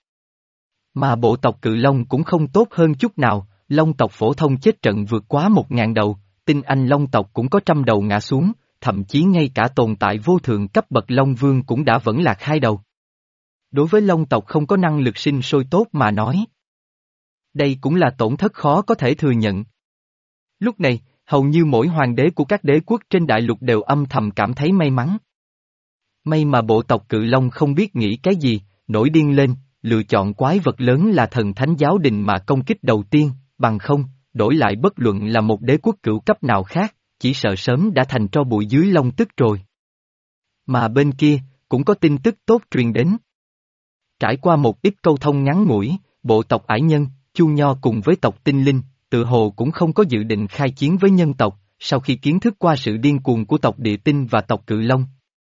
Mà bộ tộc Cự Long cũng không tốt hơn chút nào, Long tộc phổ thông chết trận vượt quá một ngàn đầu, tinh anh Long tộc cũng có trăm đầu ngã xuống, thậm chí ngay cả tồn tại vô thượng cấp bậc Long Vương cũng đã vẫn lạc hai đầu. Đối với Long tộc không có năng lực sinh sôi tốt mà nói. Đây cũng là tổn thất khó có thể thừa nhận. Lúc này, hầu như mỗi hoàng đế của các đế quốc trên đại lục đều âm thầm cảm thấy may mắn. May mà bộ tộc Cự Long không biết nghĩ cái gì, nổi điên lên, lựa chọn quái vật lớn là thần thánh giáo đình mà công kích đầu tiên, bằng không, đổi lại bất luận là một đế quốc cửu cấp nào khác, chỉ sợ sớm đã thành tro bụi dưới long tức rồi. Mà bên kia, cũng có tin tức tốt truyền đến. Trải qua một ít câu thông ngắn ngủi, bộ tộc Ải Nhân, Chu Nho cùng với tộc Tinh Linh, tự hồ cũng không có dự định khai chiến với nhân tộc, sau khi kiến thức qua sự điên cuồng của tộc Địa Tinh và tộc Cự Long.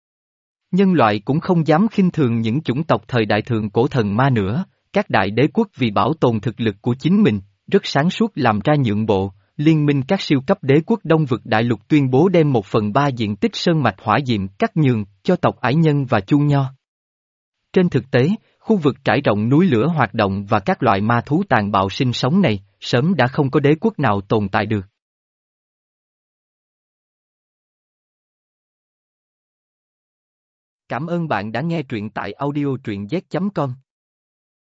Nhân loại cũng không dám khinh thường những chủng tộc thời đại thượng cổ thần ma nữa, các đại đế quốc vì bảo tồn thực lực của chính mình, rất sáng suốt làm ra nhượng bộ, liên minh các siêu cấp đế quốc Đông vực đại lục tuyên bố đem một phần ba diện tích sơn mạch hỏa diệm cắt nhường cho tộc Ải Nhân và Chu Nho. Trên thực tế, khu vực trải rộng núi lửa hoạt động và các loại ma thú tàn bạo sinh sống này, sớm đã không có đế quốc nào tồn tại được. Cảm ơn bạn đã nghe truyện tại audio truyện z chấm com.